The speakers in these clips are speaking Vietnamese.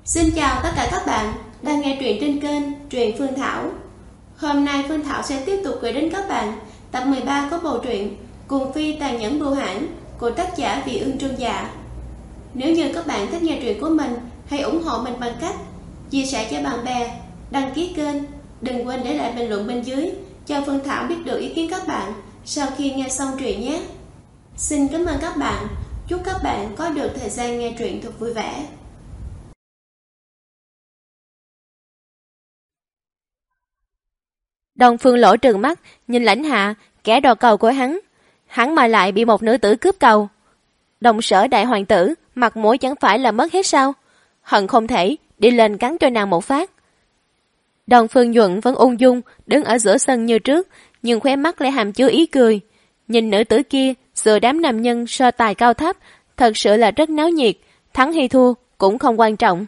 Xin chào tất cả các bạn đang nghe truyện trên kênh Truyện Phương Thảo. Hôm nay Phương Thảo sẽ tiếp tục gửi đến các bạn tập 13 của bộ truyện Cuồng Phi Tàn Nhẫn Bưu Hãn của tác giả Vị Ương Trương Dạ. Nếu như các bạn thích nghe truyện của mình, hãy ủng hộ mình bằng cách chia sẻ cho bạn bè, đăng ký kênh, đừng quên để lại bình luận bên dưới cho Phương Thảo biết được ý kiến các bạn sau khi nghe xong truyện nhé. Xin cảm ơn các bạn, chúc các bạn có được thời gian nghe truyện thật vui vẻ. Đông Phương Lỗ trừng mắt nhìn Lãnh Hạ, kẻ đò cầu của hắn mà lại bị một nữ tử cướp cầu. Đồng Sở đại hoàng tử mặt mũi chẳng phải là mất hết sao? Hận không thể đi lên cắn cho nàng một phát. Đông Phương Nhuận vẫn ung dung đứng ở giữa sân như trước, nhưng khóe mắt lại hàm chứa ý cười. Nhìn nữ tử kia giữa đám nam nhân so tài cao thấp, thật sự là rất náo nhiệt, thắng hay thua cũng không quan trọng.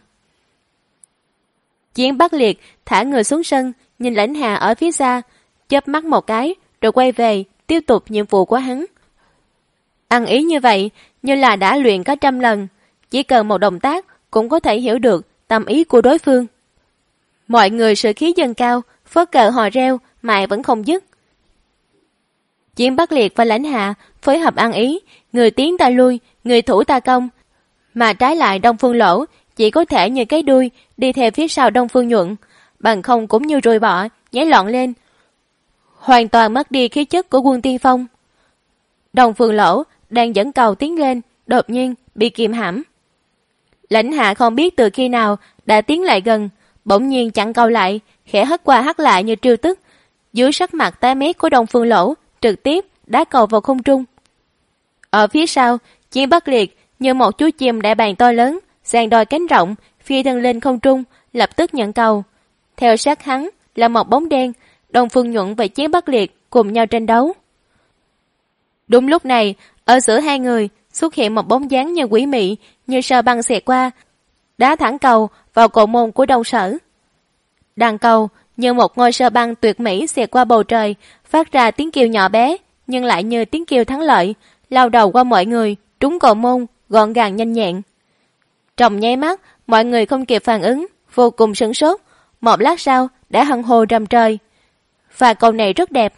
Chiến Bắc Liệt thả người xuống sân, nhìn Lãnh Hạ ở phía xa, chớp mắt một cái rồi quay về tiếp tục nhiệm vụ của hắn. Ăn ý như vậy như là đã luyện cả 100 lần, chỉ cần một động tác cũng có thể hiểu được tâm ý của đối phương. Mọi người士khí dâng cao, phất cờ hò reo, mãi vẫn không dứt. Chiến Bắc Liệt và Lãnh Hạ phối hợp ăn ý, người tiến ta lui, người thủ ta công, mà trái lại Đông Phương Lỗ chỉ có thể như cái đuôi đi theo phía sau Đông Phương Nhuận, bằng không cũng như ruồi bọ nhảy loạn lên, hoàn toàn mất đi khí chất của quân tiên phong. Đông Phương Lỗ đang dẫn cầu tiến lên, đột nhiên bị kìm hãm. Lãnh Hạ không biết từ khi nào đã tiến lại gần, bỗng nhiên chặn cầu lại, khẽ hất qua hất lại như trêu tức. Dưới sắc mặt tái mét của Đông Phương Lỗ, trực tiếp đá cầu vào không trung. Ở phía sau, Chiến Bắc Liệt như một chú chim đại bàng to lớn, giang đôi cánh rộng, phi thân lên không trung, lập tức nhận cầu. Theo sát hắn là một bóng đen, Đông Phương Nhuận và Chiến Bắc Liệt cùng nhau tranh đấu. Đúng lúc này, ở giữa hai người xuất hiện một bóng dáng như quỷ mị, như sao băng xẹt qua, đá thẳng cầu vào cổ môn của Đông Sở. Đàn cầu như một ngôi sao băng tuyệt mỹ xẹt qua bầu trời, phát ra tiếng kêu nhỏ bé, nhưng lại như tiếng kêu thắng lợi, lao đầu qua mọi người, trúng cổ môn, gọn gàng nhanh nhẹn. Trong nháy mắt, mọi người không kịp phản ứng, vô cùng sửng sốt. Một lát sau đã hân hồ rầm trời. Và cầu này rất đẹp.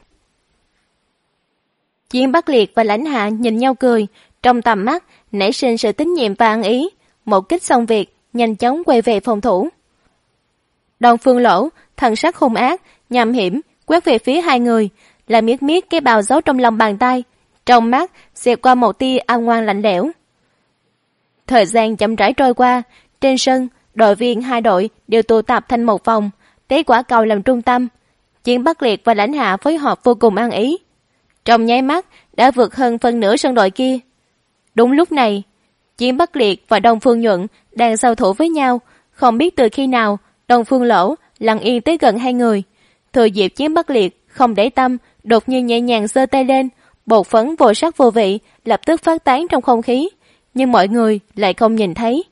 Chiến Bắc Liệt và Lãnh Hạ nhìn nhau cười, trong tầm mắt nảy sinh sự tín nhiệm và ăn ý. Một kích xong việc, nhanh chóng quay về phòng thủ. Đông Phương Lỗ thần sắc hung ác, nham hiểm quét về phía hai người, là miết miết cái bào giấu trong lòng bàn tay, trong mắt xẹt qua một tia âm ngoan lạnh lẽo. Thời gian chậm rãi trôi qua, trên sân đội viên hai đội đều tụ tập thành một vòng, lấy quả cầu làm trung tâm. Chiến Bắc Liệt và Lãnh Hạ phối hợp vô cùng ăn ý, trong nháy mắt đã vượt hơn phân nửa sân đội kia. Đúng lúc này, Chiến Bắc Liệt và Đông Phương Nhuận đang giao thủ với nhau, không biết từ khi nào Đông Phương Lỗ lặng yên tới gần hai người. Thừa dịp Chiến Bắc Liệt không để tâm, đột nhiên nhẹ nhàng giơ tay lên, bột phấn vô sắc vô vị lập tức phát tán trong không khí, nhưng mọi người lại không nhìn thấy.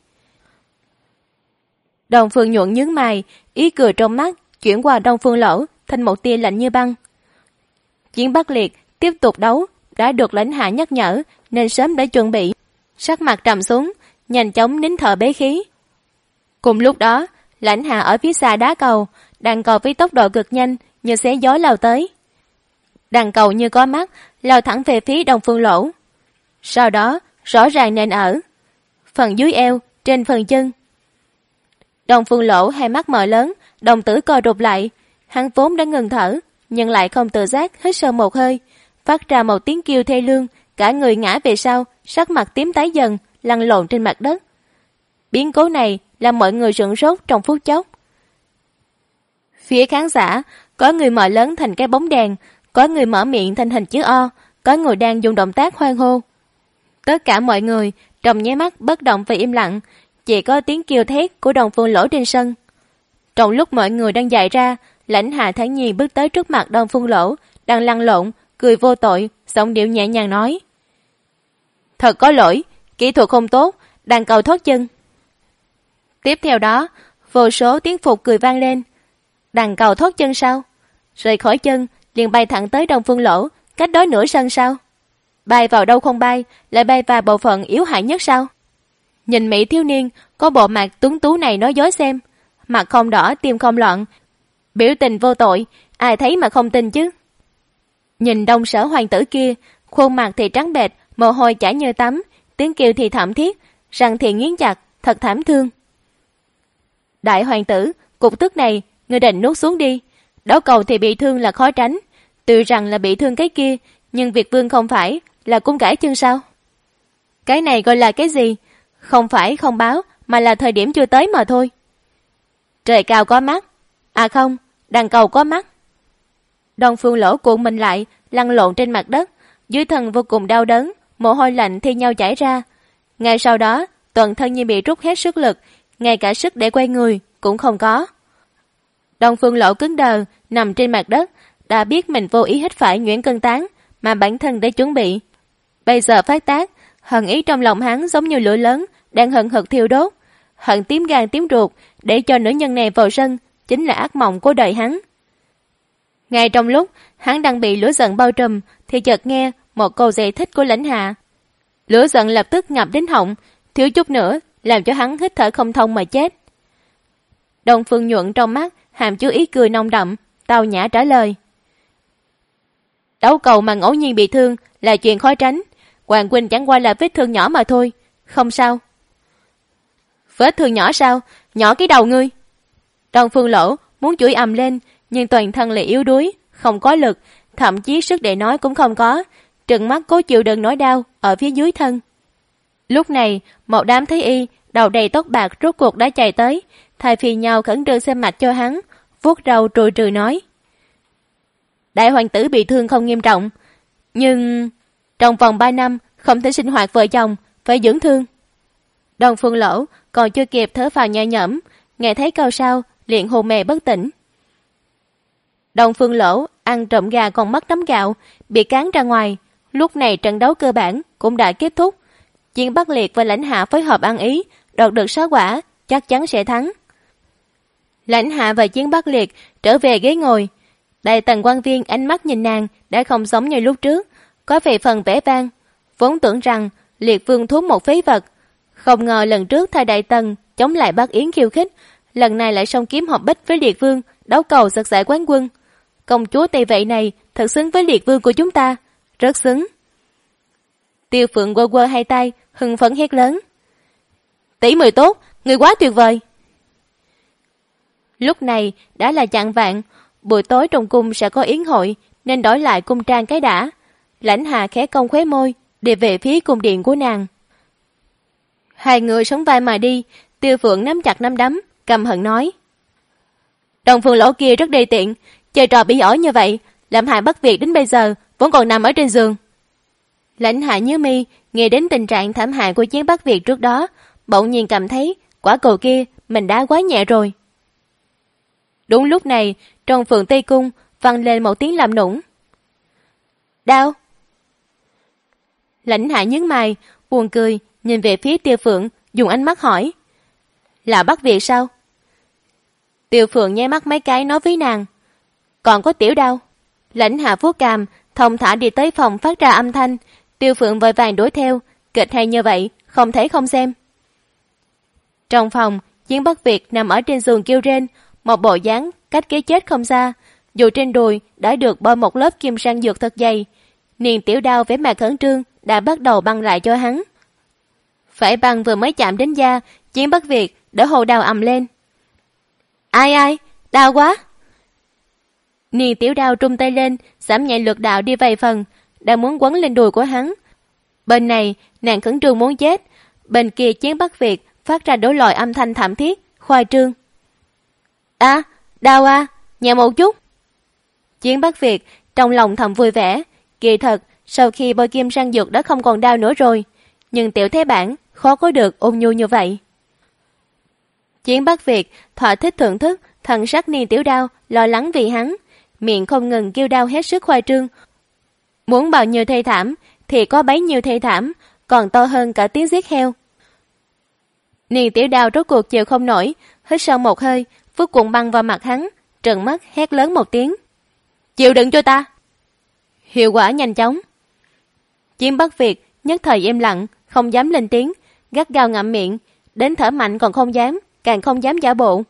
Đông Phương Nhuận nhướng mày, ý cười trong mắt chuyển qua Đông Phương Lỗ thành một tia lạnh như băng. Chiến Bắc Liệt tiếp tục đấu, đã được Lãnh Hạ nhắc nhở nên sớm đã chuẩn bị, sắc mặt trầm xuống, nhanh chóng nín thở bế khí. Cùng lúc đó, Lãnh Hạ ở phía xa đá cầu, đàn cầu với tốc độ cực nhanh như xé gió lao tới. Đàn cầu như có mắt lao thẳng về phía Đông Phương Lỗ. Sau đó rõ ràng nện ở phần dưới eo, trên phần chân. Đông Phương Lỗ hai mắt mở lớn, đồng tử co rụt lại. Hắn vốn đã ngừng thở, nhưng lại không tự giác hít sâu một hơi, phát ra một tiếng kêu thê lương, cả người ngã về sau, sắc mặt tím tái dần, lăn lộn trên mặt đất. Biến cố này làm mọi người sửng sốt trong phút chốc. Phía khán giả, có người mở lớn thành cái bóng đèn, có người mở miệng thành hình chữ O, có người đang dùng động tác hoan hô. Tất cả mọi người trong nháy mắt bất động và im lặng, chỉ có tiếng kêu thét của Đông Phương Lỗ trên sân. Trong lúc mọi người đang dại ra, Lãnh Hạ thản nhiên bước tới trước mặt Đông Phương Lỗ đang lăn lộn, cười vô tội, giọng điệu nhẹ nhàng nói: "Thật có lỗi, kỹ thuật không tốt, đàn cầu thoát chân." Tiếp theo đó, vô số tiếng phục cười vang lên. Đàn cầu thoát chân sao? Rời khỏi chân liền bay thẳng tới Đông Phương Lỗ, cách đó nửa sân sao? Bay vào đâu không bay, lại bay vào bộ phận yếu hại nhất sao? Nhìn Mỹ thiếu niên có bộ mặt tuấn tú này nói dối xem, mặt không đỏ tim không loạn, biểu tình vô tội, ai thấy mà không tin chứ. Nhìn Đông Sở hoàng tử kia, khuôn mặt thì trắng bệch, mồ hôi chảy như tắm, tiếng kêu thì thảm thiết, răng thì nghiến chặt, thật thảm thương. Đại hoàng tử, cục tức này ngươi định nuốt xuống đi. Đấu cầu thì bị thương là khó tránh, tuy rằng là bị thương cái kia, nhưng Việt vương không phải là cung cải chân sao? Cái này gọi là cái gì? Không phải không báo, mà là thời điểm chưa tới mà thôi. Trời cao có mắt, à không, đàn cầu có mắt. Đông Phương Lỗ cuộn mình lại, lăn lộn trên mặt đất, dưới thân vô cùng đau đớn, mồ hôi lạnh thi nhau chảy ra. Ngay sau đó, toàn thân như bị rút hết sức lực, ngay cả sức để quay người cũng không có. Đông Phương Lỗ cứng đờ, nằm trên mặt đất, đã biết mình vô ý hít phải nhuyễn cân tán mà bản thân đã chuẩn bị. Bây giờ phát tác, hận ý trong lòng hắn giống như lửa lớn đang hừng hực thiêu đốt, hận tím gan tím ruột để cho nữ nhân này vào sân chính là ác mộng của đời hắn. Ngay trong lúc hắn đang bị lửa giận bao trùm thì chợt nghe một câu giải thích của Lãnh Hạ. Lửa giận lập tức ngập đến họng, thiếu chút nữa làm cho hắn hít thở không thông mà chết. Đông Phương Nhuận trong mắt hàm chứa ý cười nồng đậm, tao nhã trả lời. Đấu cầu mà ngẫu nhiên bị thương là chuyện khó tránh, Hoàng huynh chẳng qua là vết thương nhỏ mà thôi, không sao. Vết thương nhỏ sao? Nhỏ cái đầu ngươi. Đông Phương Lỗ muốn chửi ầm lên, nhưng toàn thân lại yếu đuối, không có lực, thậm chí sức để nói cũng không có, trừng mắt cố chịu đựng nỗi đau ở phía dưới thân. Lúc này, một đám thái y đầu đầy tóc bạc rốt cuộc đã chạy tới, thay phiên nhau khẩn trương xem mạch cho hắn, vuốt râu trùi trừ nói. Đại hoàng tử bị thương không nghiêm trọng, nhưng trong vòng 3 năm không thể sinh hoạt vợ chồng, phải dưỡng thương. Đông Phương Lỗ còn chưa kịp thở phào nhẹ nhõm, nghe thấy câu sau liền hôn mê bất tỉnh. Đông Phương Lỗ ăn trộm gà còn mất nắm gạo, bị cán ra ngoài. Lúc này trận đấu cơ bản cũng đã kết thúc. Chiến Bắc Liệt và Lãnh Hạ phối hợp ăn ý, đoạt được 6 quả, chắc chắn sẽ thắng. Lãnh Hạ và Chiến Bắc Liệt trở về ghế ngồi. Đại tần quan viên ánh mắt nhìn nàng đã không giống như lúc trước, có vài phần vẻ vang. Vốn tưởng rằng Liệt Vương thú một phế vật, không ngờ lần trước thay Đại Tần chống lại Bắc Yến khiêu khích, lần này lại song kiếm hợp bích với Liệt Vương, đấu cầu giật giải quán quân. Công chúa Tây Vệ này thật xứng với Liệt Vương của chúng ta, rất xứng. Tiêu Phượng quơ quơ hai tay, hưng phấn hét lớn. Tỷ muội tốt, người quá tuyệt vời. Lúc này đã là chạng vạng, buổi tối trong cung sẽ có yến hội nên đổi lại cung trang cái đã. Lãnh Hạ khẽ cong khóe môi, đi về phía cung điện của nàng. Hai người sóng vai mà đi, Tiêu Phượng nắm chặt nắm đấm, căm hận nói. Đông Phương Lỗ kia rất đê tiện, chơi trò bỉ ổi như vậy, làm hại Bắc Việt đến bây giờ vẫn còn nằm ở trên giường. Lãnh Hạ nhớ mi, nghe đến tình trạng thảm hại của Chiến Bắc Việt trước đó, bỗng nhiên cảm thấy quả cầu kia mình đã quá nhẹ rồi. Đúng lúc này, trong Phượng Tây Cung vang lên một tiếng làm nũng. Đau. Lãnh Hạ nhướng mày, buồn cười, nhìn về phía Tiêu Phượng, dùng ánh mắt hỏi. Là Bắc Việt sao? Tiêu Phượng nháy mắt mấy cái nói với nàng. Còn có Tiểu Đao. Lãnh Hạ vuốt cằm, thông thả đi tới phòng phát ra âm thanh. Tiêu Phượng vội vàng đuổi theo, kịch hay như vậy, không thể không xem. Trong phòng, Chiến Bắc Việt nằm ở trên giường kêu rên, một bộ dáng cách cái chết không xa, dù trên đùi đã được bôi một lớp kim sang dược thật dày. Niên Tiểu Đao vẻ mặt khẩn trương đã bắt đầu băng lại cho hắn. Phải băng vừa mới chạm đến da, Chiến Bắc Việt đã hồ đau ầm lên. Ai, đau quá. Niên Tiểu Đao trung tay lên, giảm nhẹ lực đạo đi vài phần, đang muốn quấn lên đùi của hắn. Bên này, nàng khẩn trương muốn chết, bên kia Chiến Bắc Việt phát ra đổ loại âm thanh thảm thiết, khoai trương. Đau nhẹ một chút. Chiến Bắc Việt trong lòng thầm vui vẻ, kỳ thật sau khi bôi kim sang dược đã không còn đau nữa rồi, nhưng tiểu thế bản khó có được ôn nhu như vậy. Chiến Bắc Việt thỏa thích thưởng thức thần sắc Niên Tiểu Đao lo lắng vì hắn, miệng không ngừng kêu đau hết sức khoai trương. Muốn bao nhiêu thê thảm thì có bấy nhiêu thê thảm, còn to hơn cả tiếng giết heo. Niên Tiểu Đao rốt cuộc chịu không nổi, hít sâu một hơi, vứt cuộn băng vào mặt hắn, trợn mắt hét lớn một tiếng. Chịu đựng cho ta. Hiệu quả nhanh chóng. Chiến Bắc Việt nhất thời im lặng, không dám lên tiếng, gắt gao ngậm miệng, đến thở mạnh còn không dám, càng không dám giả bộ.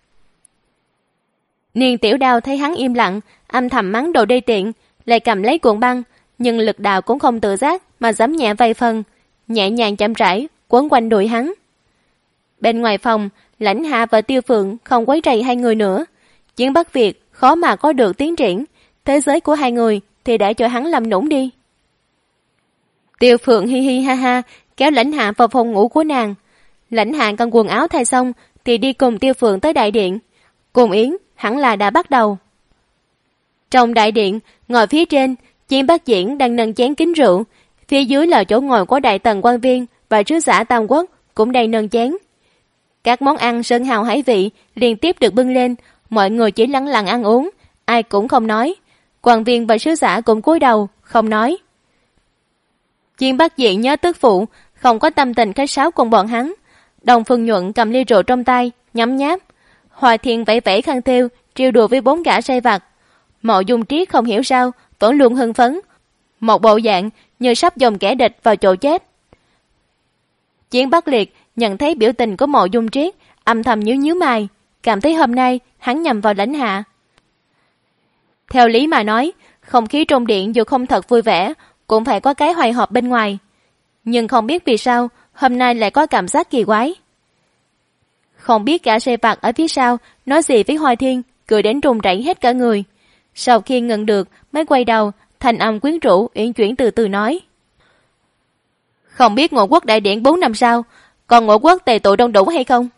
Niên Tiểu Đao thấy hắn im lặng, âm thầm mắng đồ đê tiện, lại cầm lấy cuộn băng, nhưng lực đạo cũng không tự giác mà giẫm nhẹ vài phần, nhẹ nhàng chậm rãi quấn quanh đùi hắn. Bên ngoài phòng, Lãnh Hạ và Tiêu Phượng không quấy rầy hai người nữa. Chiến Bắc Việt khó mà có được tiến triển, thế giới của hai người thì để cho hắn làm nũng đi. Tiêu Phượng hi hi ha ha kéo Lãnh Hạ vào phòng ngủ của nàng. Lãnh Hạ cần quần áo thay xong thì đi cùng Tiêu Phượng tới đại điện. Cùng yến hẳn là đã bắt đầu. Trong đại điện, ngồi phía trên, Chiến Bắc Diễn đang nâng chén kính rượu, phía dưới là chỗ ngồi của đại tần quan viên và sứ giả Tam Quốc cũng đang nâng chén. Các món ăn sơn hào hải vị liên tiếp được bưng lên, mọi người chỉ lặng lặng ăn uống, ai cũng không nói. Quan viên và sứ giả cũng cúi đầu, không nói. Chiến Bắc Diễn nhớ tức phụ, không có tâm tình khách sáo cùng bọn hắn. Đồng Phương Nhuận cầm ly rượu trong tay, nhấm nháp. Hoài Thiên vẫy vẫy khăn thêu, trêu đùa với 4 gã sai vặt. Mộ Dung Triết không hiểu sao, vẫn luôn hưng phấn. Một bộ dạng như sắp dòng kẻ địch vào chỗ chết. Chiến Bắc Liệt nhận thấy biểu tình của Mộ Dung Triết, âm thầm nhíu nhíu mày, cảm thấy hôm nay hắn nhầm vào Lãnh Hạ. Theo lý mà nói, không khí trong điện dù không thật vui vẻ, cũng phải có cái hoài họp bên ngoài. Nhưng không biết vì sao, hôm nay lại có cảm giác kỳ quái. Không biết cả sai vặt ở phía sau nói gì với Hoài Thiên, cười đến run rẩy hết cả người. Sau khi ngừng được mới quay đầu, thanh âm quyến rũ uyển chuyển từ từ nói: Không biết Ngộ Quốc đại điện 4 năm sau, còn Ngộ Quốc tề tụ đông đủ hay không?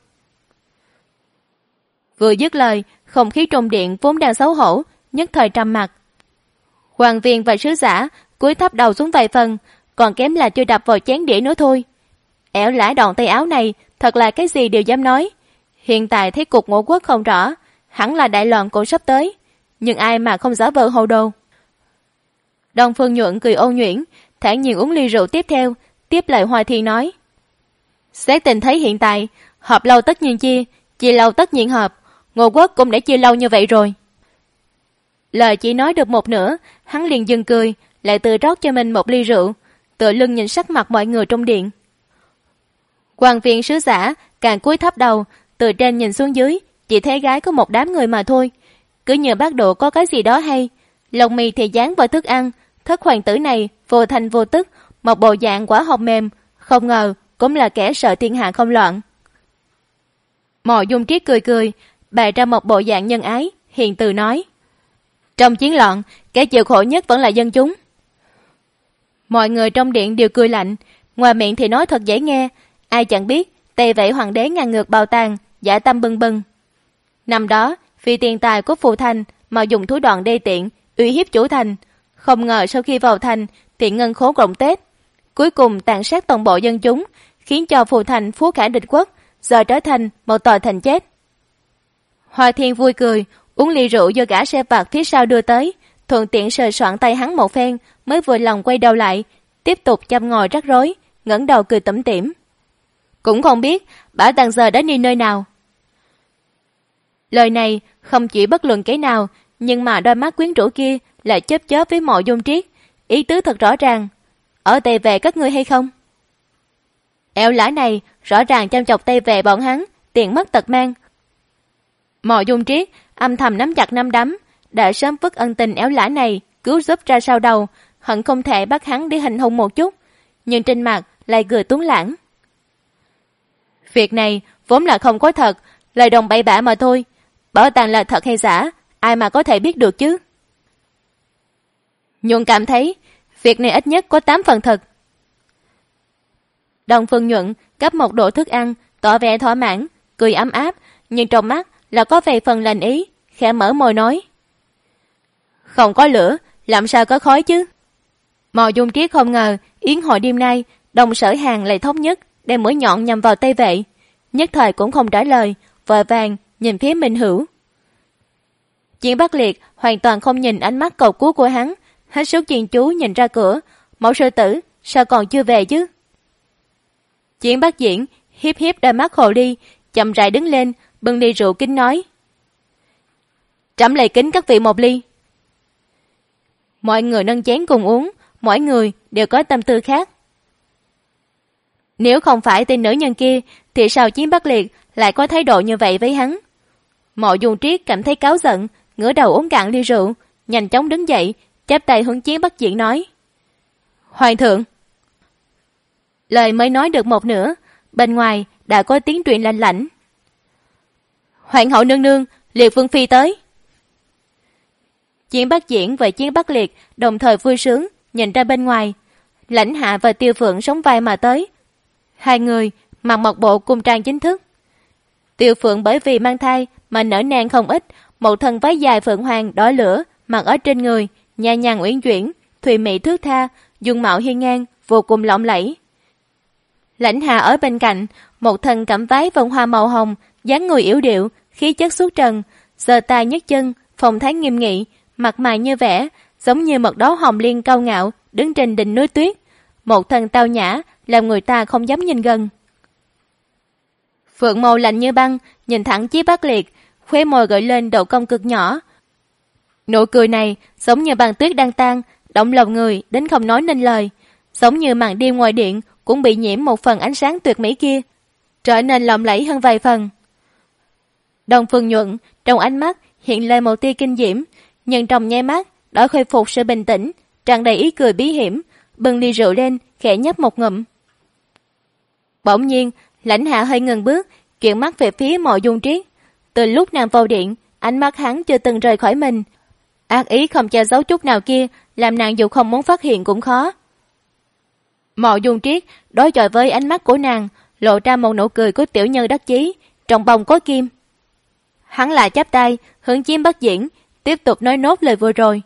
Vừa dứt lời, không khí trong điện vốn đang xấu hổ, nhất thời trầm mặc. Quan viên và sứ giả cúi thấp đầu xuống vài phần, còn kém là chưa đập vào chén đĩa nữa thôi. Ẻo lả đòn tay áo này thật là cái gì đều dám nói. Hiện tại thấy cục Ngộ Quốc không rõ, hẳn là đại loạn cũng sắp tới, nhưng ai mà không giả vờ hồ đồ. Đông Phương Nhuận cười ôn nhuyễn, thản nhiên uống ly rượu tiếp theo, tiếp lời Hoài Thiên nói: Xét tình thấy hiện tại, họp lâu tất nhiên chia lâu tất nhiên họp, Ngộ Quốc cũng đã chia lâu như vậy rồi. Lời chỉ nói được một nửa, hắn liền dừng cười, lại tự rót cho mình một ly rượu, tựa lưng nhìn sắc mặt mọi người trong điện. Quan viên sứ giả càng cúi thấp đầu, từ trên nhìn xuống dưới, chỉ thấy gái có một đám người mà thôi. Cứ như bác độ có cái gì đó hay, lồng mì thì dán vào thức ăn, thất hoàng tử này vô thanh vô tức, một bộ dạng quả hồng mềm, không ngờ cũng là kẻ sợ thiên hạ không loạn. Mộ Dung Triết cười cười, bày ra một bộ dạng nhân ái, hiền từ nói: Trong chiến loạn, kẻ chịu khổ nhất vẫn là dân chúng. Mọi người trong điện đều cười lạnh, ngoài miệng thì nói thật dễ nghe, ai chẳng biết Tề Vệ hoàng đế ngang ngược bào tàng, dã tâm bừng bừng. Năm đó, vì tiền tài của phụ thành mà dùng thủ đoạn đê tiện uy hiếp chủ thành, không ngờ sau khi vào thành thì ngân khố rộng tết, cuối cùng tàn sát toàn bộ dân chúng, khiến cho phụ thành phú khả địch quốc, giờ trở thành một tòa thành chết. Hoài Thiên vui cười, uống ly rượu do gã xe vặt phía sau đưa tới, thuận tiện sờ soạn tay hắn một phen, mới vừa lòng quay đầu lại, tiếp tục chăm ngồi rắc rối, ngẩng đầu cười tủm tỉm. Cũng không biết Bảo Tàng giờ đã đi nơi nào. Lời này không chỉ bất luận cái nào, nhưng mà đôi mắt quyến rũ kia lại chớp chớp với Mộ Dung Triết, ý tứ thật rõ ràng. Ở Tề Vệ các ngươi hay không? Eo lã này rõ ràng chăm chọc Tề Vệ bọn hắn, tiền mất tật mang. Mộ Dung Triết âm thầm nắm chặt nắm đấm, đã sớm vứt ân tình éo lã này cứu giúp ra sau đầu, hận không thể bắt hắn đi hành hung một chút, nhưng trên mặt lại cười tuấn lãng. Việc này vốn là không có thật, lời đồng bậy bạ mà thôi. Bảo tàng là thật hay giả, ai mà có thể biết được chứ. Nhuận cảm thấy việc này ít nhất có 8 phần thật. Đông Phương Nhuận gắp một đũa thức ăn, tỏ vẻ thỏa mãn, cười ấm áp, nhưng trong mắt là có vài phần lành ý, khẽ mở môi nói: Không có lửa, làm sao có khói chứ? Mộ Dung Triết không ngờ yến hội đêm nay Đồng Sở Hàn lại thống nhất đem mũi nhọn nhằm vào Tây Vệ, nhất thời cũng không trả lời, vội vàng nhìn phía Minh Hữu. Chiến Bắc Liệt hoàn toàn không nhìn ánh mắt cầu cứu của hắn, hết sức chuyên chú nhìn ra cửa. Mẫu sư tử sao còn chưa về chứ? Chiến Bắc Diễn hiếp hiếp đôi mắt hồ ly, chậm rãi đứng lên, bưng ly rượu kính nói: Trẫm lạy kính các vị một ly. Mọi người nâng chén cùng uống, mỗi người đều có tâm tư khác. Nếu không phải tên nữ nhân kia, thì sao Chiến Bắc Liệt lại có thái độ như vậy với hắn? Mộ Dung Triết cảm thấy cáu giận, ngửa đầu uống cạn ly rượu, nhanh chóng đứng dậy, chắp tay hướng Chiến Bắc Diễn nói: Hoàng thượng. Lời mới nói được một nửa, bên ngoài đã có tiếng truyền lanh lảnh: Hoàng hậu nương nương, Liệt vương phi tới. Chiến Bắc Diễn và Chiến Bắc Liệt đồng thời vui sướng nhìn ra bên ngoài. Lãnh Hạ và Tiêu Phượng sóng vai mà tới. Hai người mặc một bộ cung trang chính thức. Tiêu Phượng bởi vì mang thai mà nở nang không ít, một thân váy dài phượng hoàng đỏ lửa mặc ở trên người, nhẹ nhàng uyển chuyển, thùy mị thướt tha, dung mạo hiên ngang, vô cùng lộng lẫy. Lãnh Hạ ở bên cạnh, một thân cẩm váy vòng hoa màu hồng, dáng người yểu điệu, khí chất xuất trần, giơ tay nhấc chân, phong thái nghiêm nghị, mặt mày như vẽ, giống như một đóa hồng liên cao ngạo đứng trên đỉnh núi tuyết, một thân tao nhã làm người ta không dám nhìn gần. Phượng màu lạnh như băng, nhìn thẳng Chiến Bắc Liệt, khóe môi gợi lên độ cong cực nhỏ. Nụ cười này giống như băng tuyết đang tan, động lòng người đến không nói nên lời, giống như màn đêm ngoài điện cũng bị nhiễm một phần ánh sáng tuyệt mỹ kia, trở nên lộng lẫy hơn vài phần. Đông Phương Nhuận trong ánh mắt hiện lên một tia kinh diễm, nhưng trong nháy mắt đã khôi phục sự bình tĩnh, tràn đầy ý cười bí hiểm, bưng ly rượu lên, khẽ nhấp một ngụm. Bỗng nhiên, Lãnh Hạ hơi ngừng bước, chuyển mắt về phía Mộ Dung Triết. Từ lúc nàng vào điện, ánh mắt hắn chưa từng rời khỏi mình. Ác ý không che giấu chút nào kia, làm nàng dù không muốn phát hiện cũng khó. Mộ Dung Triết đối chọi với ánh mắt của nàng, lộ ra một nụ cười của tiểu nhân đắc chí, trong bông có kim. Hắn lại chắp tay, hướng Chiến Bắc Diễn, tiếp tục nói nốt lời vừa rồi.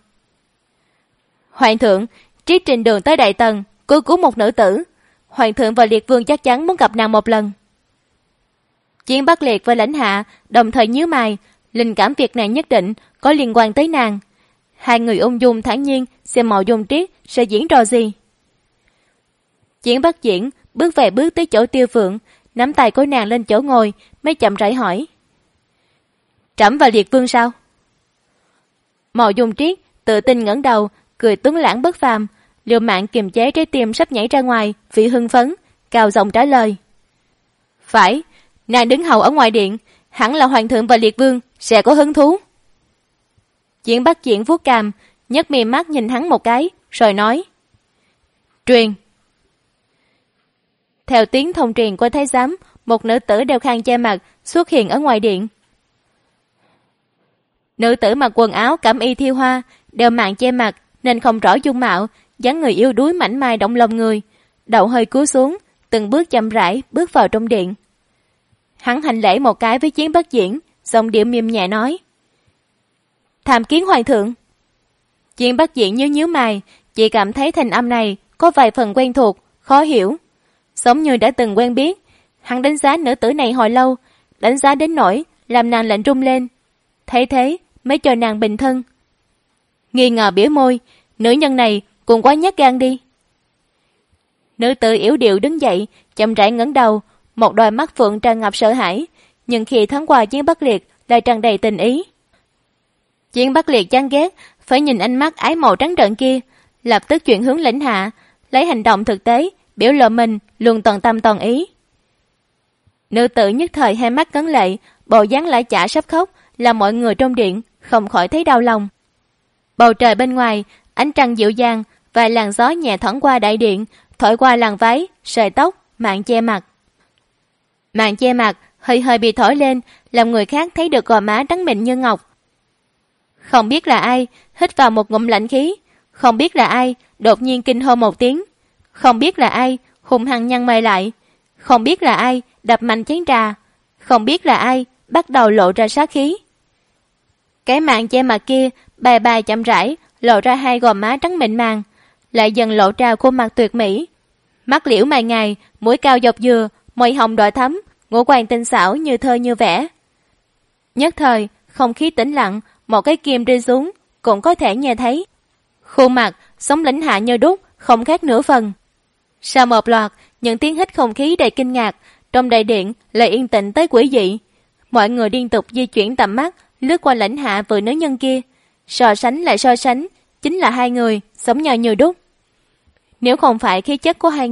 Hoàng thượng, Triết trên đường tới Đại Tần, cứu một nữ tử. Hoàng thượng và Liệt vương chắc chắn muốn gặp nàng một lần. Chiến Bắc Liệt và Lãnh Hạ đồng thời nhíu mày, linh cảm việc này nhất định có liên quan tới nàng. Hai người ung dung thản nhiên xem Mộ Dung Triết sẽ diễn trò gì. Chiến Bắc Diễn bước về bước tới chỗ Tiêu Phượng, nắm tay của nàng lên chỗ ngồi, mới chậm rãi hỏi: Trẫm và Liệt vương sao? Mộ Dung Triết tự tin ngẩng đầu, cười tuấn lãng bất phàm, liều mạng kiềm chế trái tim sắp nhảy ra ngoài vì hưng phấn, cao giọng trả lời: Phải, nàng đứng hầu ở ngoài điện, hẳn là Hoàng thượng và Liệt vương sẽ có hứng thú. Chiến Bắc Diễn vuốt cằm, nhấc mi mắt nhìn hắn một cái, rồi nói: Truyền. Theo tiếng thông truyền của thái giám, một nữ tử đeo khăn che mặt xuất hiện ở ngoài điện. Nữ tử mặc quần áo cẩm y thiêu hoa, đeo mạng che mặt nên không rõ dung mạo, dáng người yếu đuối mảnh mai động lòng người, đầu hơi cúi xuống, từng bước chậm rãi bước vào trong điện. Hắn hành lễ một cái với Chiến Bắc Diễn, giọng điệu mềm nhẹ nói: Tham kiến Hoàng thượng. Chiến Bắc Diễn nhíu mày, chỉ cảm thấy thanh âm này có vài phần quen thuộc, khó hiểu, giống như đã từng quen biết. Hắn đánh giá nữ tử này hồi lâu, đánh giá đến nỗi làm nàng lạnh run lên, thấy thế mới cho nàng bình thân. Nghi ngờ biểu môi, nữ nhân này cũng quá nhát gan đi. Nữ tử yếu điệu đứng dậy, chậm rãi ngẩng đầu, một đôi mắt phượng tràn ngập sợ hãi, nhưng khi thoáng qua Chiến Bắc Liệt lại tràn đầy tình ý. Chiến Bắc Liệt chán ghét phải nhìn ánh mắt ái mộ trắng trợn kia, lập tức chuyển hướng Lãnh Hạ, lấy hành động thực tế biểu lộ mình luôn toàn tâm toàn ý. Nữ tử nhất thời hai mắt cấn lệ, bộ dáng lã chả sắp khóc, làm mọi người trong điện không khỏi thấy đau lòng. Bầu trời bên ngoài, ánh trăng dịu dàng, vài làn gió nhẹ thoảng qua đại điện, thổi qua làn váy, sợi tóc, mạng che mặt. Mạng che mặt hơi hơi bị thổi lên, làm người khác thấy được gò má trắng mịn như ngọc. Không biết là ai hít vào một ngụm lạnh khí, không biết là ai đột nhiên kinh hô một tiếng, không biết là ai hung hăng nhăn mày lại, không biết là ai đập mạnh chén trà, không biết là ai bắt đầu lộ ra sát khí. Cái mạng che mặt kia bài bài chậm rãi lộ ra hai gò má trắng mịn màng, lại dần lộ ra khuôn mặt tuyệt mỹ, mắt liễu mày ngài, mũi cao dọc dừa, môi hồng đỏ thắm, ngũ quan tinh xảo như thơ như vẽ. Nhất thời không khí tĩnh lặng, một cái kim rơi xuống cũng có thể nghe thấy. Khuôn mặt sống Lãnh Hạ như đúc, không khác nửa phần. Sau một loạt những tiếng hít không khí đầy kinh ngạc, trong đại điện lại yên tĩnh tới quỷ dị. Mọi người liên tục di chuyển tầm mắt, lướt qua Lãnh Hạ vừa nữ nhân kia, so sánh lại so sánh, chính là hai người giống nhau như đúc. Nếu không phải khí chất của hai người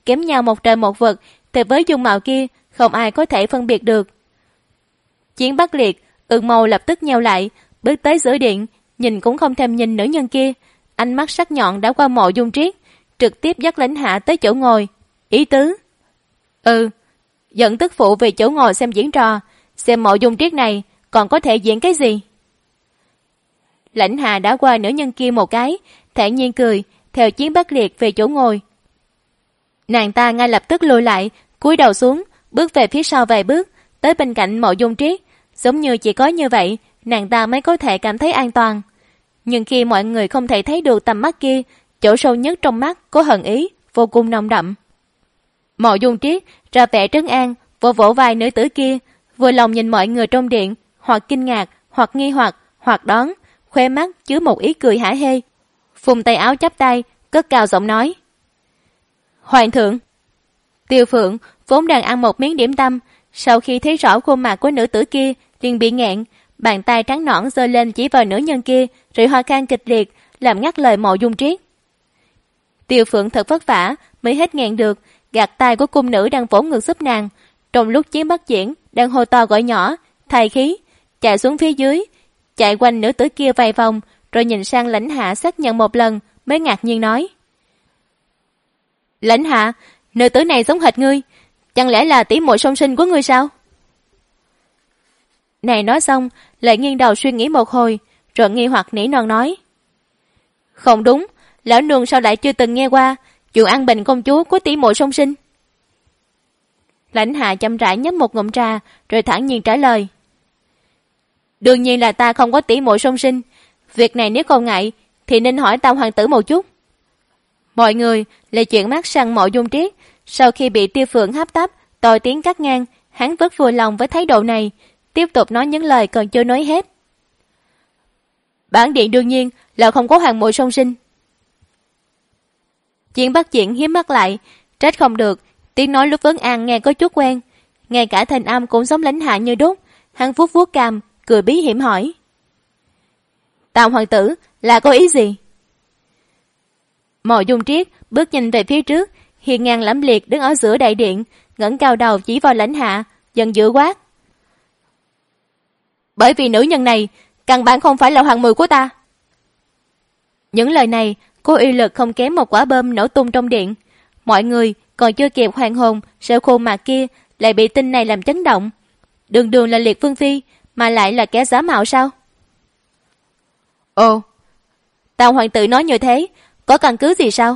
kém nhau một trời một vực, thì với dung mạo kia không ai có thể phân biệt được. Chiến Bắc Liệt, ửng màu lập tức nheo lại, bước tới giữa điện, nhìn cũng không thèm nhìn nữ nhân kia, ánh mắt sắc nhọn đã qua Mộ Dung Triết, trực tiếp dắt Lãnh Hạ tới chỗ ngồi. Ý tứ: dẫn tức phụ về chỗ ngồi xem diễn trò, xem Mộ Dung Triết này còn có thể diễn cái gì. Lãnh Hạ đã qua nữ nhân kia một cái, thản nhiên cười, theo Chiến Bắc Liệt về chỗ ngồi. Nàng ta ngay lập tức lùi lại, cúi đầu xuống, bước về phía sau vài bước, tới bên cạnh Mộ Dung Triết, giống như chỉ có như vậy, nàng ta mới có thể cảm thấy an toàn. Nhưng khi mọi người không thể thấy được tầm mắt kia, chỗ sâu nhất trong mắt có hận ý, vô cùng nồng đậm. Mộ Dung Triết ra vẻ trấn an, vỗ vỗ vai nữ tử kia, vừa lòng nhìn mọi người trong điện, hoặc kinh ngạc, hoặc nghi hoặc đón, khóe mắt chứa một ý cười hả hê. Phùng tay áo chắp tay, cất cao giọng nói: Hoàng thượng. Tiêu Phượng vốn đang ăn một miếng điểm tâm, sau khi thấy rõ khuôn mặt của nữ tử kia liền bị nghẹn, bàn tay trắng nõn giơ lên chỉ vào nữ nhân kia, rồi ho khan kịch liệt, làm ngắt lời Mộ Dung Triết. Tiêu Phượng thật vất vả mới hết nghẹn được, gạt tay của cung nữ đang vỗ ngực giúp nàng. Trong lúc Chiến Bắc Diễn đang hô to gọi nhỏ, thay khí, chạy xuống phía dưới, chạy quanh nữ tử kia vài vòng, rồi nhìn sang Lãnh Hạ xác nhận một lần, mới ngạc nhiên nói: Lãnh Hạ, nữ tử này giống hệt ngươi, chẳng lẽ là tỷ muội song sinh của ngươi sao? Này nói xong, lại nghiêng đầu suy nghĩ một hồi, rồi nghi hoặc nỉ non nói: Không đúng, lão nương sao lại chưa từng nghe qua chuyện An Bình công chúa của tỷ muội song sinh? Lãnh Hạ chậm rãi nhấp một ngụm trà, rồi thản nhiên trả lời: Đương nhiên là ta không có tỷ muội song sinh, việc này nếu không ngại thì nên hỏi Tam hoàng tử một chút. Mọi người lại chuyển mắt sang Mộ Dung Triết, sau khi bị Tiêu Phượng hấp tấp to tiếng cắt ngang, hắn rất vui lòng với thái độ này, tiếp tục nói những lời còn chưa nói hết. Bản điện đương nhiên là không có hoàng muội song sinh. Chiến Bắc Diễn hiếm mắt lại, trách không được, tiếng nói lúc vấn an nghe có chút quen, ngay cả thanh âm cũng giống Lãnh Hạ như đúc. Hắn vuốt vuốt cằm, cười bí hiểm hỏi: Tam hoàng tử là có ý gì? Mộ Dung Triết bước nhanh về phía trước, hiên ngang lẫm liệt đứng ở giữa đại điện, ngẩng cao đầu chỉ vào Lãnh Hạ, giận dữ quát: Bởi vì nữ nhân này căn bản không phải là hoàng muội của ta. Những lời này có uy lực không kém một quả bom nổ tung trong điện. Mọi người còn chưa kịp hoàn hồn, sợ khuôn mặt kia lại bị tin này làm chấn động. Đường đường là Liệt Vương phi mà lại là kẻ giả mạo sao? Ồ, Tam hoàng tử nói như thế có căn cứ gì sao?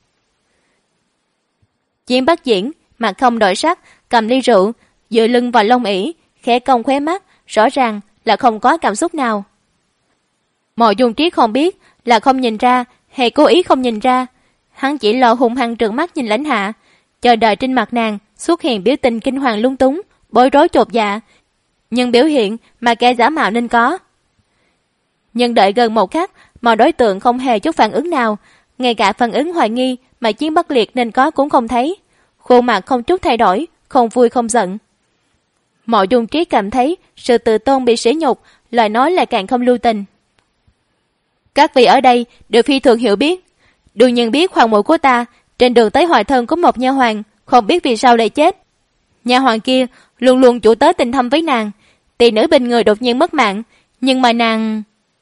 Chiến Bắc Diễn mặt không đổi sắc, cầm ly rượu, dựa lưng vào lông ỷ, khẽ cong khóe mắt, rõ ràng là không có cảm xúc nào. Mộ Dung Triết không biết là không nhìn ra hay cố ý không nhìn ra, hắn chỉ lo hung hăng trợn mắt nhìn Lãnh Hạ, chờ đợi trên mặt nàng xuất hiện biểu tình kinh hoàng lung túng, bối rối chột dạ, nhưng biểu hiện mà kẻ giả mạo nên có. Nhưng đợi gần một khắc mà đối tượng không hề chút phản ứng nào, ngay cả phản ứng hoài nghi mà Chiến Bắc Liệt nên có cũng không thấy, khuôn mặt không chút thay đổi, không vui không giận. Mộ Dung Triết cảm thấy sự tự tôn bị sỉ nhục, lời nói lại càng không lưu tình. Các vị ở đây đều phi thường hiểu biết, đương nhiên biết hoàng muội của ta trên đường tới Hoài Thân có một nha hoàn, không biết vì sao lại chết. Nha hoàn kia luôn luôn chủ tớ tình thâm với nàng, tỷ nữ bên người đột nhiên mất mạng, nhưng mà nàng...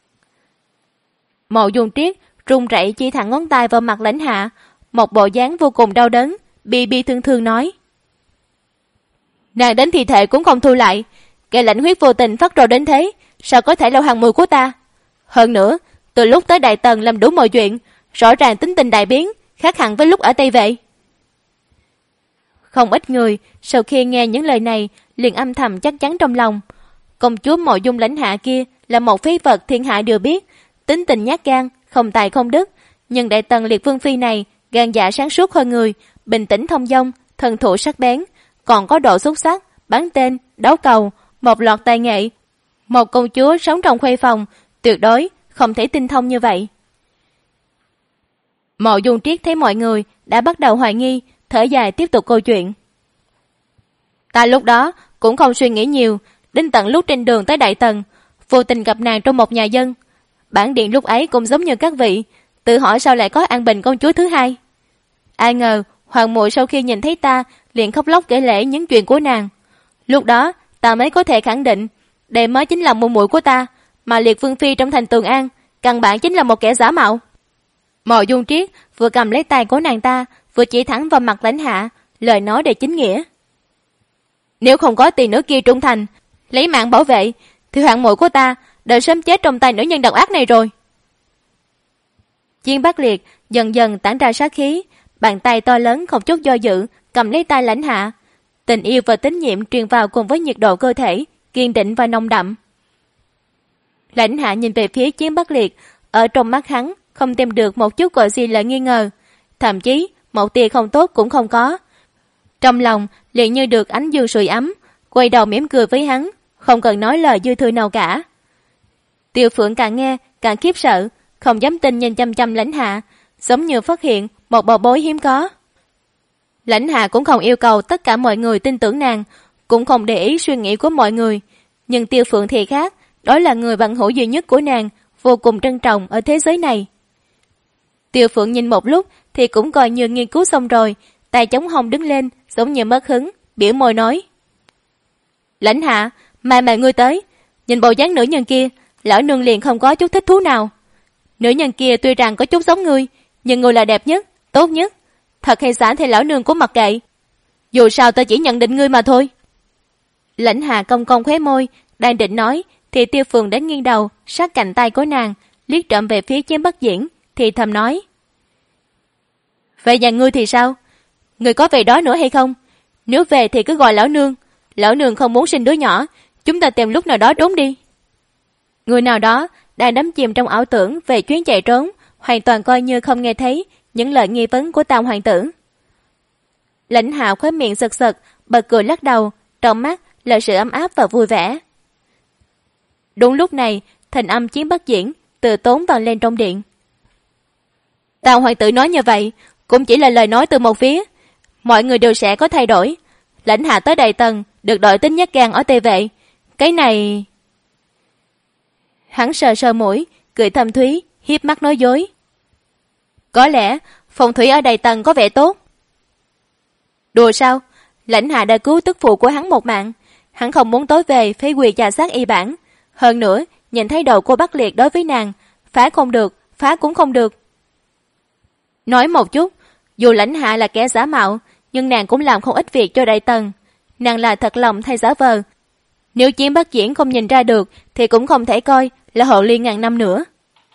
Mộ Dung Triết run rẩy chỉ thẳng ngón tay vào mặt Lãnh Hạ, một bộ dáng vô cùng đau đớn, bi bi thương thương nói: Nàng đến thi thể cũng không thu lại, kẻ lãnh huyết vô tình phát rồ đến thế, sao có thể là hoàng muội của ta? Hơn nữa, từ lúc tới Đại Tần làm đủ mọi chuyện, rõ ràng tính tình đại biến, khác hẳn với lúc ở Tây Vệ. Không ít người sau khi nghe những lời này liền âm thầm chắc chắn trong lòng, công chúa Mộ Dung Lãnh Hạ kia là một phế vật thiên hạ đều biết, tính tình nhát gan, không tài không đức, nhưng Đại Tần Liệt Vương phi này gan dạ sáng suốt hơn người, bình tĩnh thông dong, thần thủ sắc bén, còn có độ xuất sắc, bắn tên, đấu cầu, một loạt tài nghệ. Một công chúa sống trong khuê phòng, tuyệt đối không thể tinh thông như vậy. Mộ Dung Triết thấy mọi người đã bắt đầu hoài nghi, thở dài tiếp tục câu chuyện. Ta lúc đó cũng không suy nghĩ nhiều, đến tận lúc trên đường tới Đại Tần, vô tình gặp nàng trong một nhà dân. Bản điện lúc ấy cũng giống như các vị, tự hỏi sao lại có An Bình công chúa thứ hai. Ai ngờ Hoàng muội sau khi nhìn thấy ta liền khóc lóc kể lể những chuyện của nàng. Lúc đó ta mới có thể khẳng định đây mới chính là muội muội của ta, mà Liệt Vương phi trong thành Tường An căn bản chính là một kẻ giả mạo. Mộ Dung Triết vừa cầm lấy tay của nàng ta, vừa chỉ thẳng vào mặt Lãnh Hạ, lời nói đầy chính nghĩa. Nếu không có tỷ nữ kia trung thành, lấy mạng bảo vệ, thì hoàng muội của ta đã sớm chết trong tay nữ nhân độc ác này rồi. Chiến Bắc Liệt dần dần tản ra sát khí, bàn tay to lớn không chút do dự cầm lấy tay Lãnh Hạ. Tình yêu và tín nhiệm truyền vào cùng với nhiệt độ cơ thể kiên định và nồng đậm. Lãnh Hạ nhìn về phía Chiến Bắc Liệt, ở trong mắt hắn không tìm được một chút gọi gì là nghi ngờ, thậm chí một tia không tốt cũng không có. Trong lòng liền như được ánh dương sưởi ấm, quay đầu mỉm cười với hắn, không cần nói lời dư thừa nào cả. Tiêu Phượng càng nghe càng khiếp sợ, không dám tin nhìn chăm chăm Lãnh Hạ, giống như phát hiện một bảo bối hiếm có. Lãnh Hạ cũng không yêu cầu tất cả mọi người tin tưởng nàng, cũng không để ý suy nghĩ của mọi người, nhưng Tiêu Phượng thì khác, đó là người bạn hữu duy nhất của nàng, vô cùng trân trọng ở thế giới này. Tiêu Phượng nhìn một lúc thì cũng coi như nghiên cứu xong rồi, tay chống hông đứng lên, giống như mất hứng, biểu môi nói: Lãnh Hạ, mai mà ngươi tới, nhìn bộ dáng nữ nhân kia, lão nương liền không có chút thích thú nào. Nữ nhân kia tuy rằng có chút giống ngươi, nhưng ngươi là đẹp nhất, tốt nhất. Thật hay giả thì lão nương cũng mặc kệ. Dù sao ta chỉ nhận định ngươi mà thôi. Lãnh Hạ cong cong khóe môi, đang định nói, thì Tiêu Phượng đã nghiêng đầu, sát cạnh tay của nàng, liếc trộm về phía Chiến Bắc Diễn, thì thầm nói: Vậy nhà ngươi thì sao? Ngươi có về đó nữa hay không? Nếu về thì cứ gọi lão nương không muốn sinh đứa nhỏ, chúng ta tìm lúc nào đó trốn đi. Người nào đó đang đắm chìm trong ảo tưởng về chuyến chạy trốn, hoàn toàn coi như không nghe thấy những lời nghi vấn của Tam hoàng tử. Lãnh Hạ khóe miệng sật sật, bật cười lắc đầu, trong mắt là sự ấm áp và vui vẻ. Đúng lúc này, thành âm Chiến Bắc Diễn từ tốn vang lên trong điện. Tam hoàng tử nói như vậy cũng chỉ là lời nói từ một phía, mọi người đều sẽ có thay đổi. Lãnh Hạ tới Đại Tần được đội tính nhất gan ở Tây Vệ, cái này... Hắn sờ sờ mũi, cười thầm thúy, hiếp mắt nói dối. Có lẽ phong thủy ở Đại Tần có vẻ tốt. Đùa sao? Lãnh Hạ đã cứu tức phụ của hắn một mạng, hắn không muốn tối về phế quyền trà sát y bản. Hơn nữa, nhìn thấy đầu cô Bắc Liệt đối với nàng, phá không được, phá cũng không được. Nói một chút, dù Lãnh Hạ là kẻ giả mạo, nhưng nàng cũng làm không ít việc cho Đại Tần. Nàng là thật lòng thay giả vờ. Nếu Chiến Bắc Diễn không nhìn ra được, thì cũng không thể coi là hậu liên ngàn năm nữa.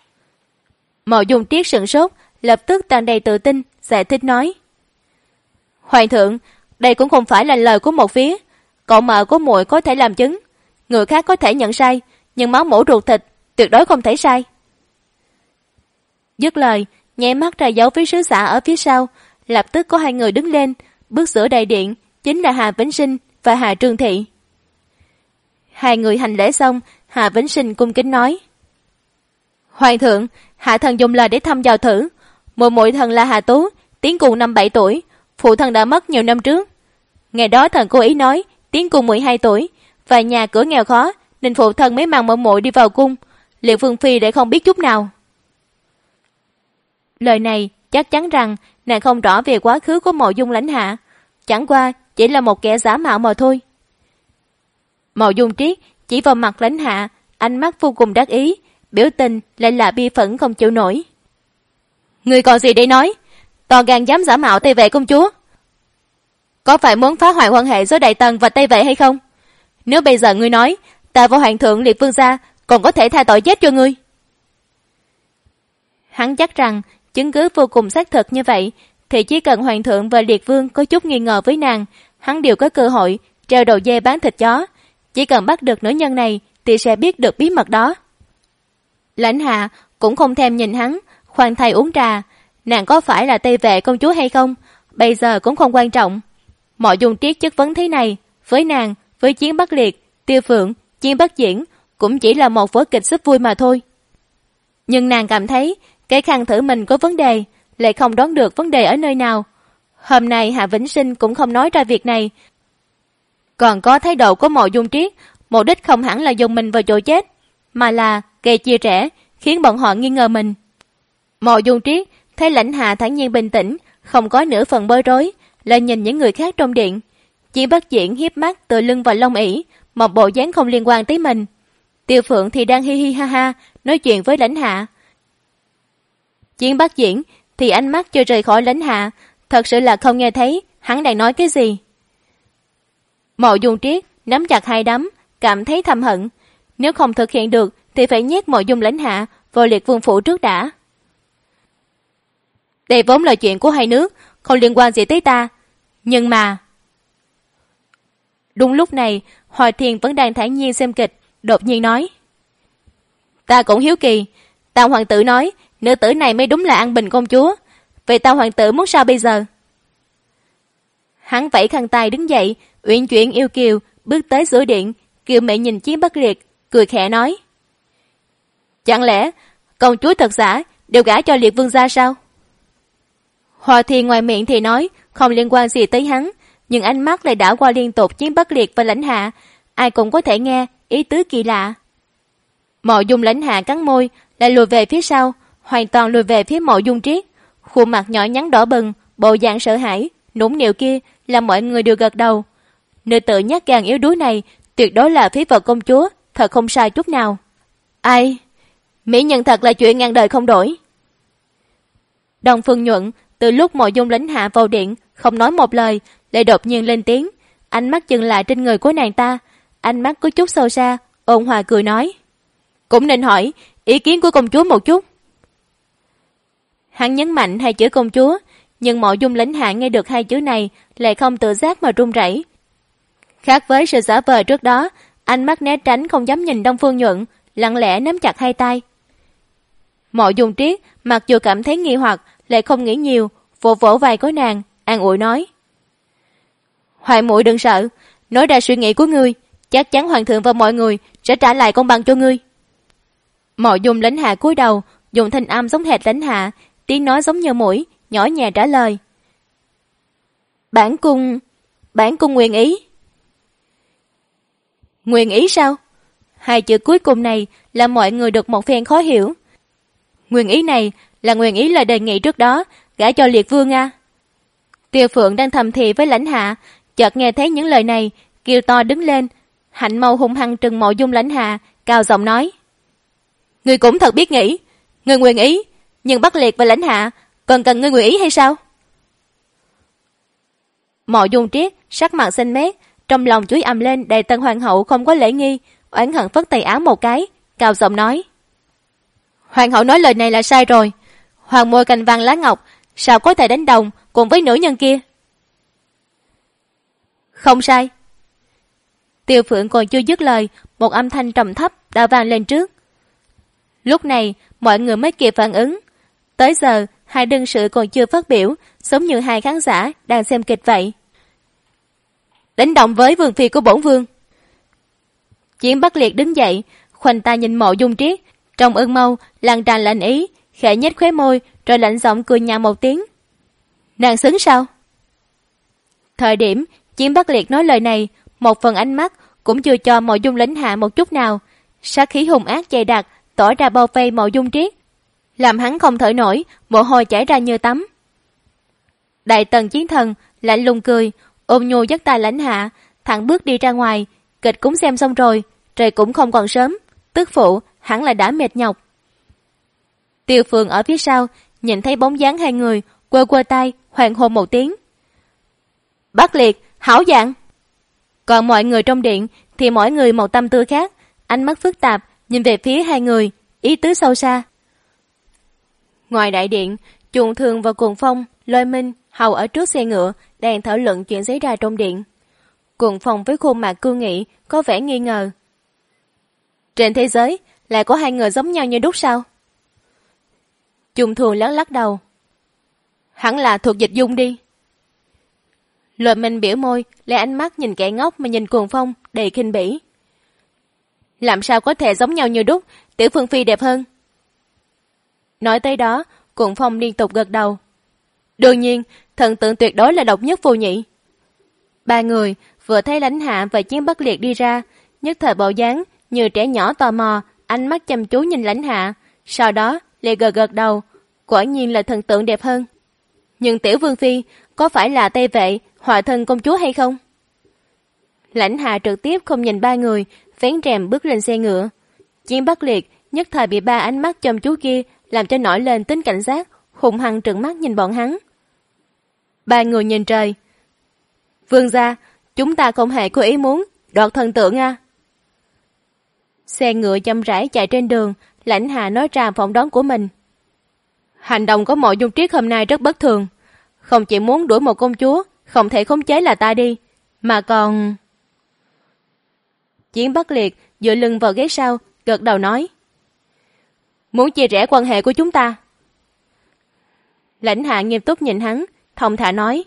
Mộ Dung Triết sửng sốt, lập tức tràn đầy tự tin, giải thích nói: Hoàng thượng, đây cũng không phải là lời của một phía. Cậu mợ của muội có thể làm chứng, người khác có thể nhận sai, nhưng máu mủ ruột thịt tuyệt đối không thể sai. Dứt lời, nháy mắt ra dấu với sứ giả ở phía sau, lập tức có hai người đứng lên, bước giữa đại điện, chính là Hà Vĩnh Sinh và Hà Trương Thị. Hai người hành lễ xong, Hà Vĩnh Sinh cung kính nói: Hoàng thượng, hạ thần dùng lời để thăm dò thử. Muội thần là Hà Tú, Tiến Cùng 5-7 tuổi, phụ thần đã mất nhiều năm trước. Ngày đó thần cố ý nói Tiến Cùng 12 tuổi, và nhà cửa nghèo khó nên phụ thần mới mang muội đi vào cung. Liệt Vương phi để không biết chút nào. Lời này chắc chắn rằng nàng không rõ về quá khứ của Mộ Dung Lãnh Hạ, chẳng qua chỉ là một kẻ giả mạo mà thôi. Mộ Dung Triết chỉ vào mặt Lãnh Hạ, ánh mắt vô cùng đắc ý, biểu tình lại là bi phẫn không chịu nổi. Ngươi còn gì để nói? To gan dám giả mạo Tây Vệ công chúa, có phải muốn phá hoại quan hệ giữa Đại Tần và Tây Vệ hay không? Nếu bây giờ ngươi nói ta và hoàng thượng Liệt Vương gia còn có thể tha tội chết cho ngươi. Hắn chắc rằng chứng cứ vô cùng xác thực như vậy, thì chỉ cần hoàng thượng và Liệt Vương có chút nghi ngờ với nàng, hắn đều có cơ hội treo đầu dê bán thịt chó. Chỉ cần bắt được nữ nhân này thì sẽ biết được bí mật đó. Lãnh Hạ cũng không thèm nhìn hắn, khoan thai uống trà. Nàng có phải là Tây Vệ công chúa hay không, bây giờ cũng không quan trọng. Mộ Dung Triết chất vấn thế này, với nàng, với Chiến Bắc Liệt, Tiêu Phượng, Chiến Bắc Diễn cũng chỉ là một vở kịch rất vui mà thôi. Nhưng nàng cảm thấy cái khăn thử mình có vấn đề, lại không đoán được vấn đề ở nơi nào. Hôm nay Hạ Vĩnh Sinh cũng không nói ra việc này. Còn có thái độ của Mộ Dung Triết, mục đích không hẳn là dùng mình vào chỗ chết, mà là gây chia rẽ, khiến bọn họ nghi ngờ mình. Mộ Dung Triết thấy Lãnh Hạ thản nhiên bình tĩnh, không có nửa phần bối rối, lại nhìn những người khác trong điện. Chiến Bắc Diễn hiếp mắt tựa lưng vào lông ỷ, một bộ dáng không liên quan tới mình. Tiêu Phượng thì đang hi hi ha ha nói chuyện với Lãnh Hạ. Chiến Bắc Diễn thì ánh mắt chưa rời khỏi Lãnh Hạ, thật sự là không nghe thấy hắn đang nói cái gì. Mộ Dung Triết nắm chặt hai đấm, cảm thấy thầm hận. Nếu không thực hiện được thì phải nhét Mộ Dung Lãnh Hạ vào Liệt Vương phủ trước đã. Đây vốn là chuyện của hai nước, không liên quan gì tới ta. Nhưng mà... Đúng lúc này, Hoài Thiên vẫn đang thản nhiên xem kịch, đột nhiên nói. Ta cũng hiếu kỳ, Tam hoàng tử nói, nữ tử này mới đúng là An Bình công chúa. Vậy Tam hoàng tử muốn sao bây giờ? Hắn vẫy khăn tay đứng dậy, uyển chuyển yêu kiều, bước tới giữa điện, Kiều Mị nhìn Chiến Bắc Liệt, cười khẽ nói. Chẳng lẽ công chúa thật giả đều gả cho Liệt Vương gia sao? Hòa Thiên ngoài miệng thì nói không liên quan gì tới hắn, nhưng ánh mắt lại đảo qua liên tục Chiến Bắc Liệt và Lãnh Hạ, ai cũng có thể nghe ý tứ kỳ lạ. Mộ Dung Lãnh Hạ cắn môi, lại lùi về phía sau, hoàn toàn lùi về phía Mộ Dung Triết, khuôn mặt nhỏ nhắn đỏ bừng, bộ dạng sợ hãi, nũng nịu kia làm mọi người đều gật đầu. Nữ tử nhát gan yếu đuối này tuyệt đối là phí vật công chúa, thật không sai chút nào. Ai? Mỹ nhân thật là chuyện ngàn đời không đổi. Đồng Phương Nhuận từ lúc Mộ Dung Lãnh Hạ vào điện không nói một lời, lại đột nhiên lên tiếng, ánh mắt dừng lại trên người của nàng ta, ánh mắt có chút sâu xa, ôn hòa cười nói. Cũng nên hỏi ý kiến của công chúa một chút. Hắn nhấn mạnh hai chữ công chúa, nhưng Mộ Dung Lãnh Hạ nghe được hai chữ này lại không tự giác mà run rẩy. Khác với sự giả vờ trước đó, ánh mắt né tránh không dám nhìn Đông Phương Nhuận, lặng lẽ nắm chặt hai tay. Mộ Dung Triết mặc dù cảm thấy nghi hoặc, lại không nghĩ nhiều, vỗ vỗ vai của nàng, an ủi nói. Hoàng muội đừng sợ, nói ra suy nghĩ của ngươi, chắc chắn hoàng thượng và mọi người sẽ trả lại công bằng cho ngươi. Mộ Dung Lãnh Hạ cúi đầu, dùng thanh âm giống hệt Lãnh Hạ, tiếng nói giống như mũi, nhỏ nhẹ trả lời. Bản cung nguyện ý. Nguyện ý sao? Hai chữ cuối cùng này làm mọi người được một phen khó hiểu. Nguyện ý này là nguyện ý lời đề nghị trước đó, gả cho Liệt Vương à? Tiêu Phượng đang thầm thì với Lãnh Hạ, chợt nghe thấy những lời này, kêu to đứng lên, hạnh mâu hung hăng trừng Mộ Dung Lãnh Hạ, cao giọng nói. Ngươi cũng thật biết nghĩ, ngươi nguyện ý, nhưng Bắc Liệt và Lãnh Hạ còn cần ngươi nguyện ý hay sao? Mộ Dung Triết sắc mặt xanh mét, trong lòng chúi ầm lên đầy Tân hoàng hậu không có lễ nghi, oán hận phất tay áo một cái, cao giọng nói. Hoàng hậu nói lời này là sai rồi, hoàng môi cành vàng lá ngọc sao có thể đánh đồng cùng với nữ nhân kia? Không sai. Tiêu Phượng còn chưa dứt lời, một âm thanh trầm thấp đã vang lên trước. Lúc này mọi người mới kịp phản ứng. Tới giờ hai đương sự còn chưa phát biểu, giống như hai khán giả đang xem kịch vậy. Đánh động với vương phi của bổn vương. Chiến Bắc Liệt đứng dậy, khoanh tay nhìn Mộ Dung Triết, trong ưng mâu lan tràn lạnh ý, khẽ nhếch khóe môi, rồi lạnh giọng cười nhạt một tiếng. Nàng xứng sao? Thời điểm Chiến Bắc Liệt nói lời này, một phần ánh mắt cũng chưa cho Mộ Dung Lãnh Hạ một chút nào, sát khí hung ác dày đặc tỏ ra bao vây Mộ Dung Triết, làm hắn không thở nổi, mồ hôi chảy ra như tắm. Đại tần chiến thần lạnh lùng cười, ôm nhu dắt tay Lãnh Hạ, thẳng bước đi ra ngoài. Kịch cũng xem xong rồi, trời cũng không còn sớm, tức phụ hẳn là đã mệt nhọc. Tiêu Phượng ở phía sau nhìn thấy bóng dáng hai người, quơ quơ tay hoan hô một tiếng. Bắc Liệt, hảo dạng. Còn mọi người trong điện thì mỗi người một tâm tư khác, ánh mắt phức tạp nhìn về phía hai người, ý tứ sâu xa. Ngoài đại điện, Chuồn Thường và Cuồng Phong, Lôi Minh hầu ở trước xe ngựa đang thảo luận chuyện xảy ra trong điện. Cuồng Phong với khuôn mặt cương nghị có vẻ nghi ngờ. Trên thế giới lại có hai người giống nhau như đúc sao? Chuồn Thường lắc lắc đầu. Hẳn là thuộc Dịch Dung đi. Lôi Minh biểu môi, lấy ánh mắt nhìn kẻ ngốc mà nhìn Cuồng Phong đầy khinh bỉ. Làm sao có thể giống nhau như đúc, Tiểu Phương Phi đẹp hơn. Nói tới đó, Cuồng Phong liên tục gật đầu. Đương nhiên, thần tượng tuyệt đối là độc nhất vô nhị. Ba người vừa thấy Lãnh Hạ và Chiến Bắc Liệt đi ra, nhất thời bộ dáng như trẻ nhỏ tò mò, ánh mắt chăm chú nhìn Lãnh Hạ, sau đó lại gật gật đầu, quả nhiên là thần tượng đẹp hơn. Nhưng tiểu vương phi có phải là Tây Vệ, hòa thân công chúa hay không? Lãnh Hạ trực tiếp không nhìn ba người, vén rèm bước lên xe ngựa. Chiến Bắc Liệt nhất thời bị ba ánh mắt chăm chú kia làm cho nổi lên tính cảnh giác, hung hăng trừng mắt nhìn bọn hắn. Ba người nhìn trời. Vương gia, chúng ta không hề có ý muốn đoạt thần tượng a. Xe ngựa chậm rãi chạy trên đường, Lãnh Hạ nói ra phỏng đoán của mình. Hành động của Mộ Dung Triết hôm nay rất bất thường. Không chỉ muốn đuổi một công chúa, không thể khống chế là ta đi, mà còn... Chiến Bắc Liệt dựa lưng vào ghế sau, gật đầu nói. Muốn chia rẽ quan hệ của chúng ta. Lãnh Hạ nghiêm túc nhìn hắn, thong thả nói.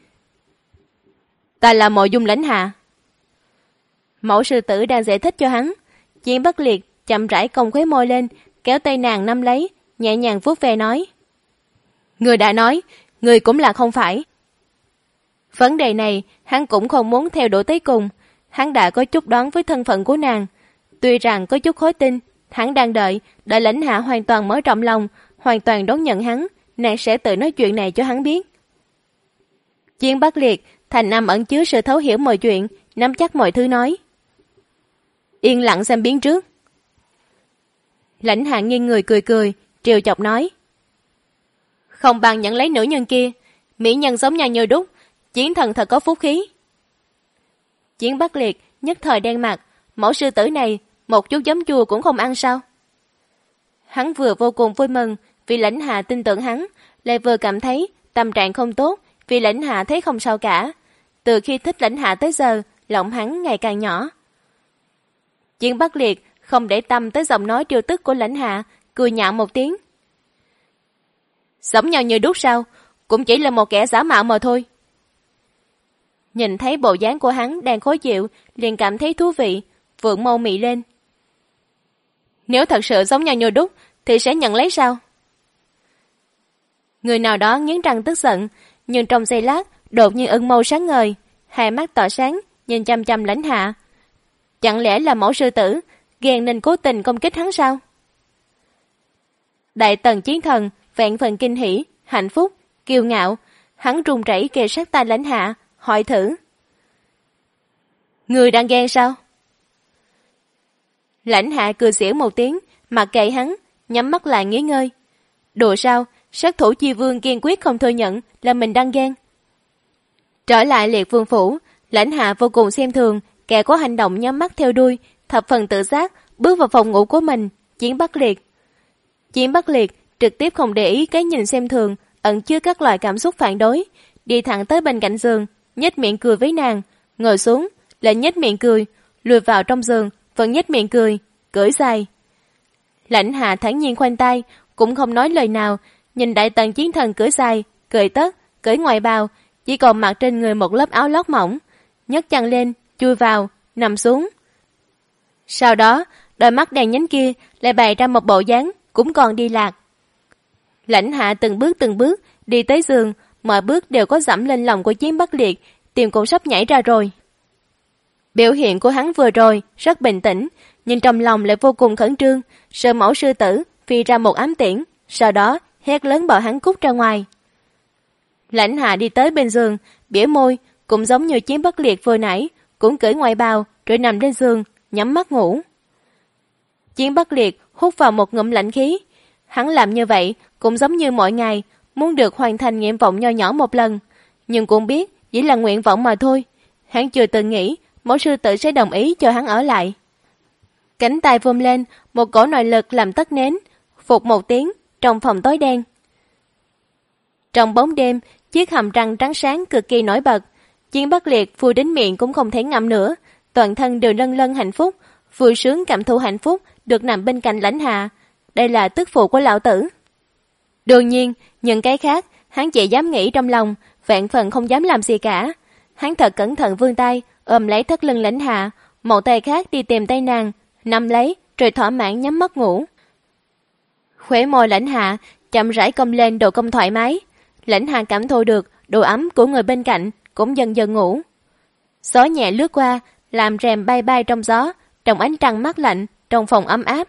Ta là Mộ Dung Lãnh Hạ. Mẫu sư tử đang giải thích cho hắn. Chiến Bắc Liệt chậm rãi cong khóe môi lên, kéo tay nàng nắm lấy, nhẹ nhàng vuốt ve nói. Người đã nói, người cũng là không phải. Vấn đề này hắn cũng không muốn theo đuổi tới cùng. Hắn đã có chút đoán với thân phận của nàng. Tuy rằng có chút khó tin, hắn đang đợi Lãnh Hạ hoàn toàn mở rộng lòng, hoàn toàn đón nhận hắn, nàng sẽ tự nói chuyện này cho hắn biết. Chiến Bắc Liệt thành âm ẩn chứa sự thấu hiểu mọi chuyện, nắm chắc mọi thứ nói. Yên lặng xem biến trước. Lãnh Hạ nghiêng người cười cười, trêu chọc nói. Không bằng nhận lấy nữ nhân kia, mỹ nhân giống nhau như đúc, chiến thần thật có phúc khí. Chiến Bắc Liệt nhất thời đen mặt, mẫu sư tử này một chút giấm chua cũng không ăn sao? Hắn vừa vô cùng vui mừng vì Lãnh Hạ tin tưởng hắn, lại vừa cảm thấy tâm trạng không tốt vì Lãnh Hạ thấy không sao cả. Từ khi thích Lãnh Hạ tới giờ, lòng hắn ngày càng nhỏ. Chiến Bắc Liệt không để tâm tới giọng nói trêu tức của Lãnh Hạ, cười nhạo một tiếng. Giống nhau như đúc sao? Cũng chỉ là một kẻ giả mạo mà thôi. Nhìn thấy bộ dáng của hắn đang khó chịu, liền cảm thấy thú vị, vượng mâu mị lên. Nếu thật sự giống nhau như đúc, thì sẽ nhận lấy sao? Người nào đó nghiến răng tức giận, nhưng trong giây lát, đột nhiên ưng mâu sáng ngời, hai mắt tỏa sáng, nhìn chăm chăm Lãnh Hạ. Chẳng lẽ là mẫu sư tử, ghen nên cố tình công kích hắn sao? Đại tần chiến thần, vạn phần kinh hỉ, hạnh phúc, kiêu ngạo, hắn run rẩy kề sát tai Lãnh Hạ, hỏi thử. Người đang ghen sao? Lãnh Hạ cười xỉu một tiếng, mặc kệ hắn, nhắm mắt lại nghỉ ngơi. Đùa sao, sát thủ chi vương kiên quyết không thừa nhận là mình đang ghen. Trở lại Liệt Vương phủ, Lãnh Hạ vô cùng xem thường kẻ có hành động nhắm mắt theo đuôi, thập phần tự giác bước vào phòng ngủ của mình. Chiến Bắc Liệt. Chiến Bắc Liệt trực tiếp không để ý cái nhìn xem thường, ẩn chứa các loại cảm xúc phản đối, đi thẳng tới bên cạnh giường, nhếch miệng cười với nàng, ngồi xuống, lại nhếch miệng cười, lùi vào trong giường, vẫn nhếch miệng cười, cưỡi dài. Lãnh Hạ thản nhiên khoanh tay, cũng không nói lời nào, nhìn đại tần chiến thần cưỡi dài, cười tất, cưỡi ngoài bào, chỉ còn mặc trên người một lớp áo lót mỏng, nhấc chân lên, chui vào, nằm xuống. Sau đó, đôi mắt đèn nhánh kia lại bày ra một bộ dáng cũng còn đi lạc. Lãnh Hạ từng bước đi tới giường, mọi bước đều có dẫm lên lòng của Chiến Bắc Liệt, tim cũng sắp nhảy ra rồi. Biểu hiện của hắn vừa rồi rất bình tĩnh, nhưng trong lòng lại vô cùng khẩn trương, sợ mẫu sư tử phi ra một ám tiễn, sau đó hét lớn bảo hắn cút ra ngoài. Lãnh Hạ đi tới bên giường, bỉa môi, cũng giống như Chiến Bắc Liệt vừa nãy, cũng cởi ngoài bào rồi nằm lên giường, nhắm mắt ngủ. Chiến Bắc Liệt hút vào một ngụm lạnh khí. Hắn làm như vậy cũng giống như mọi ngày, muốn được hoàn thành nguyện vọng nho nhỏ một lần, nhưng cũng biết chỉ là nguyện vọng mà thôi. Hắn chưa từng nghĩ mẫu sư tử sẽ đồng ý cho hắn ở lại. Cánh tay vung lên, một cổ nội lực làm tắt nến, phụt một tiếng, trong phòng tối đen. Trong bóng đêm, chiếc hàm răng trắng sáng cực kỳ nổi bật. Chiến Bắc Liệt vui đến miệng cũng không thể ngậm nữa, toàn thân đều lân lân hạnh phúc, vui sướng cảm thụ hạnh phúc được nằm bên cạnh Lãnh Hạ. Đây là tức phụ của lão tử. Đương nhiên, những cái khác, hắn chỉ dám nghĩ trong lòng, vạn phần không dám làm gì cả. Hắn thật cẩn thận vươn tay, ôm lấy thắt lưng Lãnh Hạ, một tay khác đi tìm tay nàng, nắm lấy, rồi thỏa mãn nhắm mắt ngủ. Khóe môi Lãnh Hạ chậm rãi cong lên độ cong thoải mái. Lãnh Hạ cảm thụ được độ ấm của người bên cạnh, cũng dần dần ngủ. Gió nhẹ lướt qua, làm rèm bay bay trong gió, trong ánh trăng mát lạnh, trong phòng ấm áp.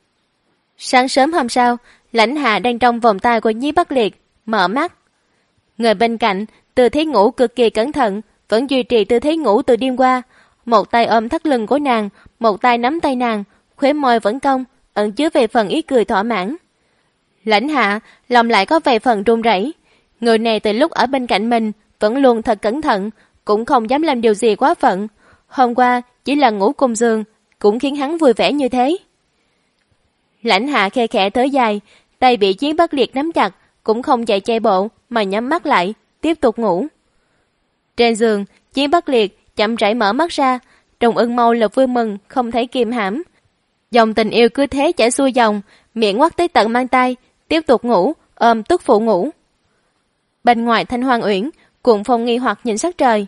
Sáng sớm hôm sau, Lãnh Hạ đang trong vòng tay của Nhí Bắc Liệt, mở mắt. Người bên cạnh, tư thế ngủ cực kỳ cẩn thận, vẫn duy trì tư thế ngủ từ đêm qua. Một tay ôm thắt lưng của nàng, một tay nắm tay nàng, khóe môi vẫn cong, ẩn chứa về phần ý cười thỏa mãn. Lãnh Hạ lòng lại có vài phần run rẩy. Người này từ lúc ở bên cạnh mình vẫn luôn thật cẩn thận, cũng không dám làm điều gì quá phận. Hôm qua chỉ là ngủ cùng giường cũng khiến hắn vui vẻ như thế. Lãnh Hạ khe khẽ thở dài, tay bị Chiến Bất Liệt nắm chặt, cũng không chạy chạy bộ mà nhắm mắt lại, tiếp tục ngủ. Trên giường, Chiến Bất Liệt chậm rãi mở mắt ra, trong ưng mâu là vui mừng không thể kiềm hãm. Dòng tình yêu cứ thế chảy xuôi dòng, miệng ngoắt tới tận mang tay, tiếp tục ngủ, ôm tức phụ ngủ. Bên ngoài Thanh Hoang Uyển, Cuồng Phong nghi hoặc nhìn sắc trời.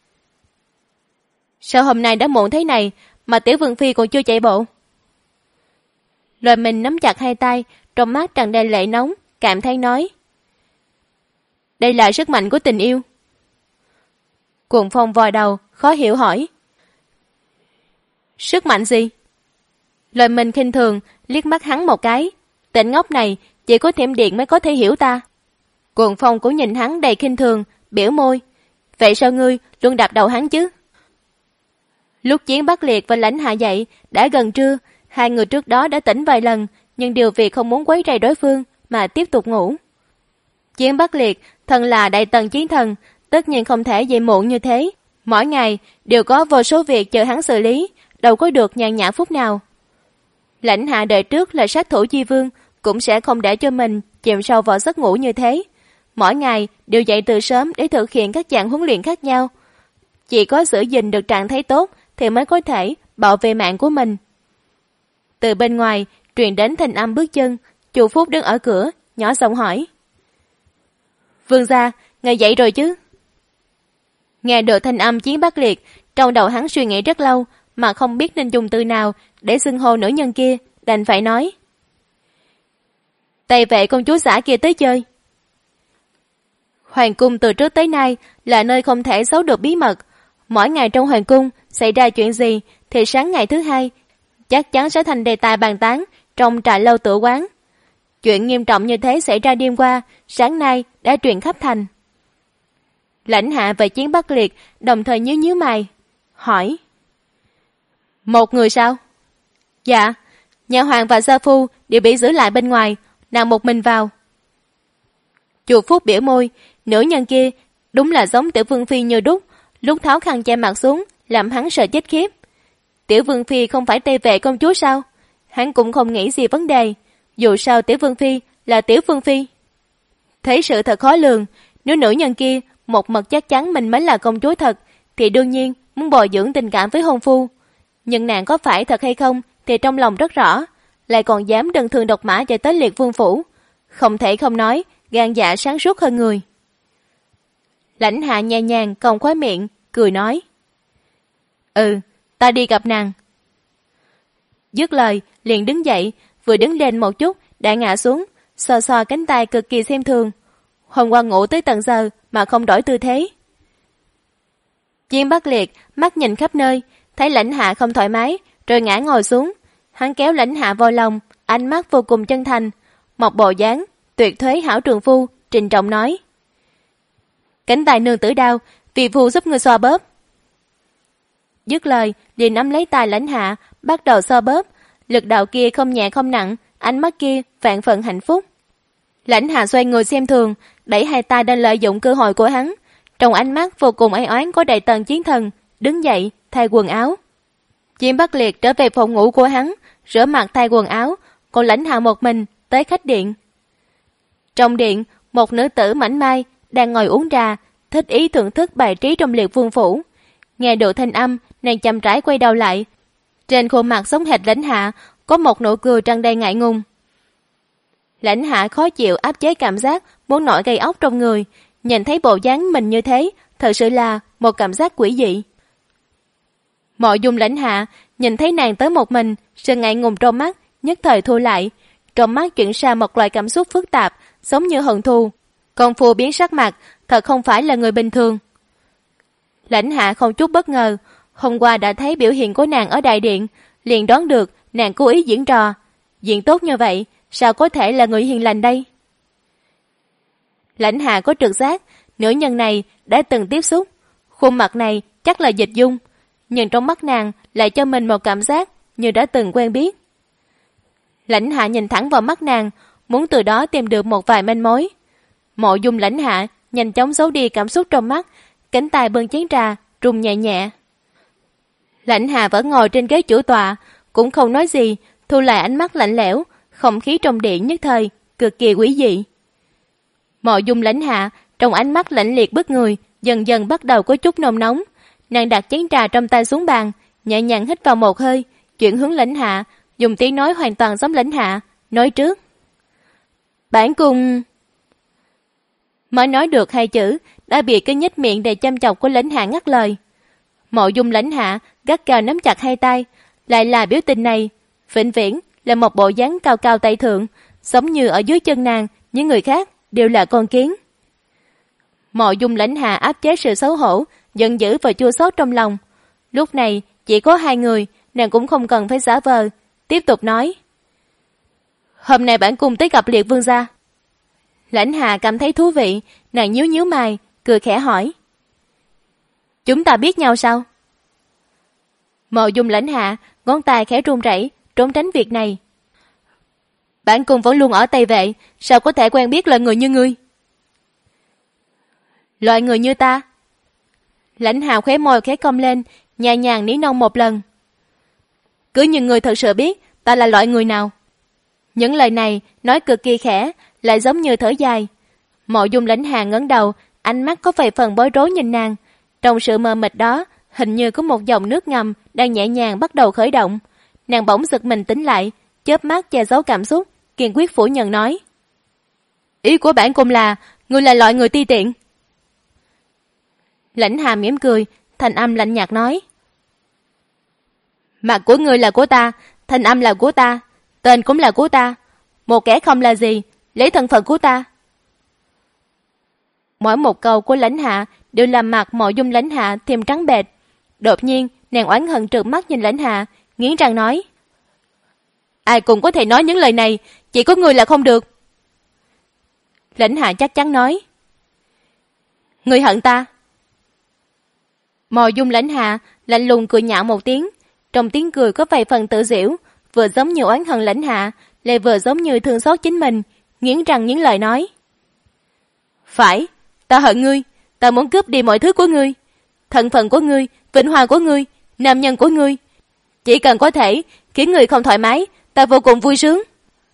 Sao hôm nay đã muộn thế này mà Tiểu Vương Phi còn chưa chạy bộ? Lời mình nắm chặt hai tay, trong mắt tràn đầy lệ nóng, cảm thấy nói. Đây là sức mạnh của tình yêu. Cuồng Phong vòi đầu, khó hiểu hỏi. Sức mạnh gì? Lời mình khinh thường, liếc mắt hắn một cái. Tên ngốc này, chỉ có Thiểm Điện mới có thể hiểu ta. Cuồng Phong cũng nhìn hắn đầy khinh thường, biểu môi. Vậy sao ngươi luôn đạp đầu hắn chứ? Lúc Chiến Bất Liệt và Lãnh Hạ dậy, đã gần trưa. Hai người trước đó đã tỉnh vài lần, nhưng đều vì không muốn quấy rầy đối phương mà tiếp tục ngủ. Chiến Bất Liệt, thân là đại tần chiến thần, tất nhiên không thể dậy muộn như thế. Mỗi ngày đều có vô số việc chờ hắn xử lý, đâu có được nhàn nhã phút nào. Lãnh Hạ đời trước là sát thủ chi vương, cũng sẽ không để cho mình chìm sâu vào giấc ngủ như thế. Mỗi ngày đều dậy từ sớm để thực hiện các dạng huấn luyện khác nhau. Chỉ có giữ gìn được trạng thái tốt thì mới có thể bảo vệ mạng của mình. Từ bên ngoài truyền đến thanh âm bước chân, Chu Phúc đứng ở cửa, nhỏ giọng hỏi. Vương gia, ngài dậy rồi chứ? Nghe được thanh âm Chiến Bất Liệt, trong đầu hắn suy nghĩ rất lâu mà không biết nên dùng từ nào để xưng hô nữ nhân kia, đành phải nói. Tây vệ công chúa xã kia tới chơi. Hoàng cung từ trước tới nay là nơi không thể giấu được bí mật. Mỗi ngày trong hoàng cung xảy ra chuyện gì thì sáng ngày thứ hai chắc chắn sẽ thành đề tài bàn tán trong trà lâu tử quán. Chuyện nghiêm trọng như thế xảy ra đêm qua, sáng nay đã truyền khắp thành. Lãnh Hạ và Chiến Bất Liệt đồng thời nhíu nhíu mày, hỏi. Một người sao? Dạ, nhà hoàng và gia phu đều bị giữ lại bên ngoài, nàng một mình vào. Chu Phúc biểu môi, nữ nhân kia đúng là giống Tiểu Vương Phi như đúc, lúc tháo khăn che mặt xuống làm hắn sợ chết khiếp. Tiểu Vương Phi không phải Tây vệ công chúa sao? Hắn cũng không nghĩ gì vấn đề, dù sao Tiểu Vương Phi là Tiểu Vương Phi. Thấy sự thật khó lường, nếu nữ nhân kia một mực chắc chắn mình mới là công chúa thật, thì đương nhiên muốn bồi dưỡng tình cảm với hôn phu. Nhưng nàng có phải thật hay không thì trong lòng rất rõ, lại còn dám đơn thương độc mã chạy tới Liệt Vương phủ, không thể không nói gan dạ sáng suốt hơn người. Lãnh Hạ nhẹ nhàng cong khóe miệng, cười nói. Ta đi gặp nàng. Dứt lời, liền đứng dậy, vừa đứng lên một chút, đã ngã xuống, sờ sờ cánh tay cực kỳ xem thường. Hôm qua ngủ tới tận giờ mà không đổi tư thế. Chiến Bất Liệt mắt nhìn khắp nơi, thấy Lãnh Hạ không thoải mái, rồi ngã ngồi xuống. Hắn kéo Lãnh Hạ vào lòng, ánh mắt vô cùng chân thành, một bộ dáng tuyệt thuế hảo trường phu, trịnh trọng nói. Cánh tay nương tử đau, vì phu giúp ngươi xoa bóp. Dứt lời, liền nắm lấy tay Lãnh Hạ, bắt đầu xoa bóp. Lực đạo kia không nhẹ không nặng, ánh mắt kia vạn phần hạnh phúc. Lãnh Hạ xoay người xem thường, đẩy hai tay đang lợi dụng cơ hội của hắn. Trong ánh mắt vô cùng áy oán của đại tần chiến thần, đứng dậy, thay quần áo. Chiến Bất Liệt trở về phòng ngủ của hắn, rửa mặt thay quần áo, còn Lãnh Hạ một mình tới khách điện. Trong điện, một nữ tử mảnh mai đang ngồi uống trà, thích ý thưởng thức bài trí trong Liệt Vương phủ. Nghe được thanh âm, nàng chậm rãi quay đầu lại. Trên khuôn mặt giống hệt Lãnh Hạ có một nụ cười tràn đầy ngại ngùng. Lãnh Hạ khó chịu áp chế cảm giác muốn nổi gây ốc trong người, nhìn thấy bộ dáng mình như thế, thật sự là một cảm giác quỷ dị. Mộ Dung Lãnh Hạ nhìn thấy nàng tới một mình, sự ngại ngùng trong mắt nhất thời thu lại, trong mắt chuyển sang một loại cảm xúc phức tạp, giống như hận thù. Công phu biến sắc mặt, thật không phải là người bình thường. Lãnh Hạ không chút bất ngờ, hôm qua đã thấy biểu hiện của nàng ở đại điện, liền đoán được nàng cố ý diễn trò. Diễn tốt như vậy, sao có thể là người hiền lành đây? Lãnh Hạ có trực giác, nữ nhân này đã từng tiếp xúc, khuôn mặt này chắc là Dịch Dung, nhưng trong mắt nàng lại cho mình một cảm giác như đã từng quen biết. Lãnh Hạ nhìn thẳng vào mắt nàng, muốn từ đó tìm được một vài manh mối. Mộ Dung Lãnh Hạ nhanh chóng giấu đi cảm xúc trong mắt, cánh tay bưng chén trà, rung nhẹ nhẹ. Lãnh Hạ vẫn ngồi trên ghế chủ tọa, cũng không nói gì, thu lại ánh mắt lạnh lẽo, không khí trong điện nhất thời cực kỳ quý dị. Mộ Dung Lãnh Hạ trong ánh mắt lạnh liệt bức người, dần dần bắt đầu có chút nôn nóng. Nàng đặt chén trà trong tay xuống bàn, nhẹ nhàng hít vào một hơi, chuyển hướng Lãnh Hạ, dùng tiếng nói hoàn toàn giống Lãnh Hạ, nói trước. Bản cung... Mới nói được hai chữ, đã bị cái nhếch miệng đầy chăm chọc của Lãnh Hạ ngắt lời. Mộ Dung Lãnh Hạ gắt gao nắm chặt hai tay, lại là biểu tình này, vĩnh viễn là một bộ dáng cao cao tại thượng, giống như ở dưới chân nàng, những người khác đều là con kiến. Mộ Dung Lãnh Hạ áp chế sự xấu hổ, giận dữ và chua xót trong lòng. Lúc này chỉ có hai người, nàng cũng không cần phải giả vờ, tiếp tục nói. Hôm nay bản cung tới gặp Liệt vương gia. Lãnh Hạ cảm thấy thú vị, nàng nhíu nhíu mày, cười khẽ hỏi. Chúng ta biết nhau sao? Mộ Dung Lãnh Hạ ngón tay khẽ run rẩy, trốn tránh việc này. Bản cung vẫn luôn ở Tây Vệ, sao có thể quen biết loại người như ngươi? Loại người như ta? Lãnh Hạ khóe môi khẽ cong lên, nhẹ nhàng ní non một lần. Cứ như ngươi thật sự biết ta là loại người nào. Những lời này nói cực kỳ khẽ, lại giống như thở dài. Mộ Dung Lãnh Hạ ngẩng đầu, ánh mắt có vài phần bối rối nhìn nàng. Trong sự mờ mịt đó, hình như có một dòng nước ngầm đang nhẹ nhàng bắt đầu khởi động. Nàng bỗng giật mình tỉnh lại, chớp mắt che giấu cảm xúc, kiên quyết phủ nhận nói. Ý của bản cung là, ngươi là loại người ti tiện. Lãnh Hạ mỉm cười, thanh âm lạnh nhạt nói. Mặt của ngươi là của ta, thanh âm là của ta, tên cũng là của ta. Một kẻ không là gì, lấy thân phận của ta. Mỗi một câu của Lãnh Hạ đều làm mặt Mộ Dung Lãnh Hạ thêm trắng bệch. Đột nhiên, nàng oán hận trợn mắt nhìn Lãnh Hạ, nghiến răng nói. Ai cũng có thể nói những lời này, chỉ có ngươi là không được. Lãnh Hạ chắc chắn nói. Ngươi hận ta. Mộ Dung Lãnh Hạ lạnh lùng cười nhạo một tiếng, trong tiếng cười có vài phần tự giễu, vừa giống như oán hận Lãnh Hạ, lại vừa giống như thương xót chính mình, nghiến răng nghiến lợi nói. Phải, ta hận ngươi, ta muốn cướp đi mọi thứ của ngươi, thân phận của ngươi, vinh hoa của ngươi, nam nhân của ngươi. Chỉ cần có thể khiến ngươi không thoải mái, ta vô cùng vui sướng.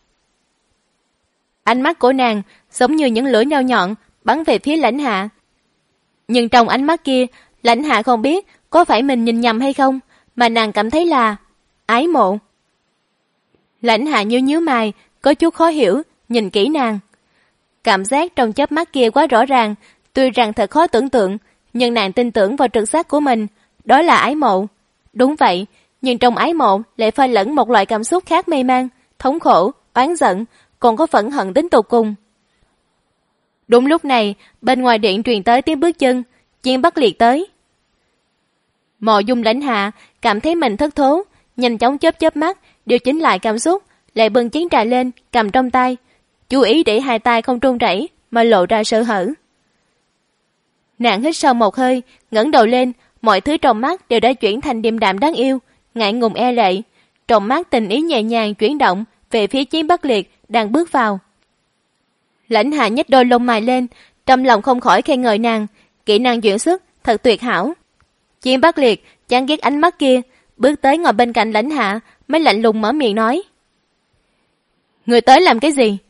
Ánh mắt của nàng giống như những lưỡi dao nhọn bắn về phía Lãnh Hạ. Nhưng trong ánh mắt kia, Lãnh Hạ không biết có phải mình nhìn nhầm hay không, mà nàng cảm thấy là ái mộ. Lãnh Hạ nhíu nhíu mày, có chút khó hiểu, nhìn kỹ nàng. Cảm giác trong chớp mắt kia quá rõ ràng, tuy rằng thật khó tưởng tượng, nhưng nàng tin tưởng vào trực giác của mình, đó là ái mộ. Đúng vậy, nhưng trong ái mộ lại pha lẫn một loại cảm xúc khác mê man, thống khổ, oán giận, còn có phẫn hận đến tột cùng. Đúng lúc này, bên ngoài điện truyền tới tiếng bước chân, Chiến Bắc Liệt tới. Mộ Dung Lãnh Hạ cảm thấy mình thất thố, nhanh chóng chớp mắt, điều chỉnh lại cảm xúc, lại bưng chén trà lên, cầm trong tay, chú ý để hai tay không run rẩy mà lộ ra sơ hở. Nàng hít sâu một hơi, ngẩng đầu lên, mọi thứ trong mắt đều đã chuyển thành điềm đạm đáng yêu, ngại ngùng e lệ. Trong mắt tình ý nhẹ nhàng chuyển động về phía Chiến Bắc Liệt đang bước vào. Lãnh Hạ nhếch đôi lông mày lên, trong lòng không khỏi khen ngợi nàng, kỹ năng diễn xuất thật tuyệt hảo. Chiến Bắc Liệt chán ghét ánh mắt kia, bước tới ngồi bên cạnh Lãnh Hạ, mới lạnh lùng mở miệng nói. Người tới làm cái gì?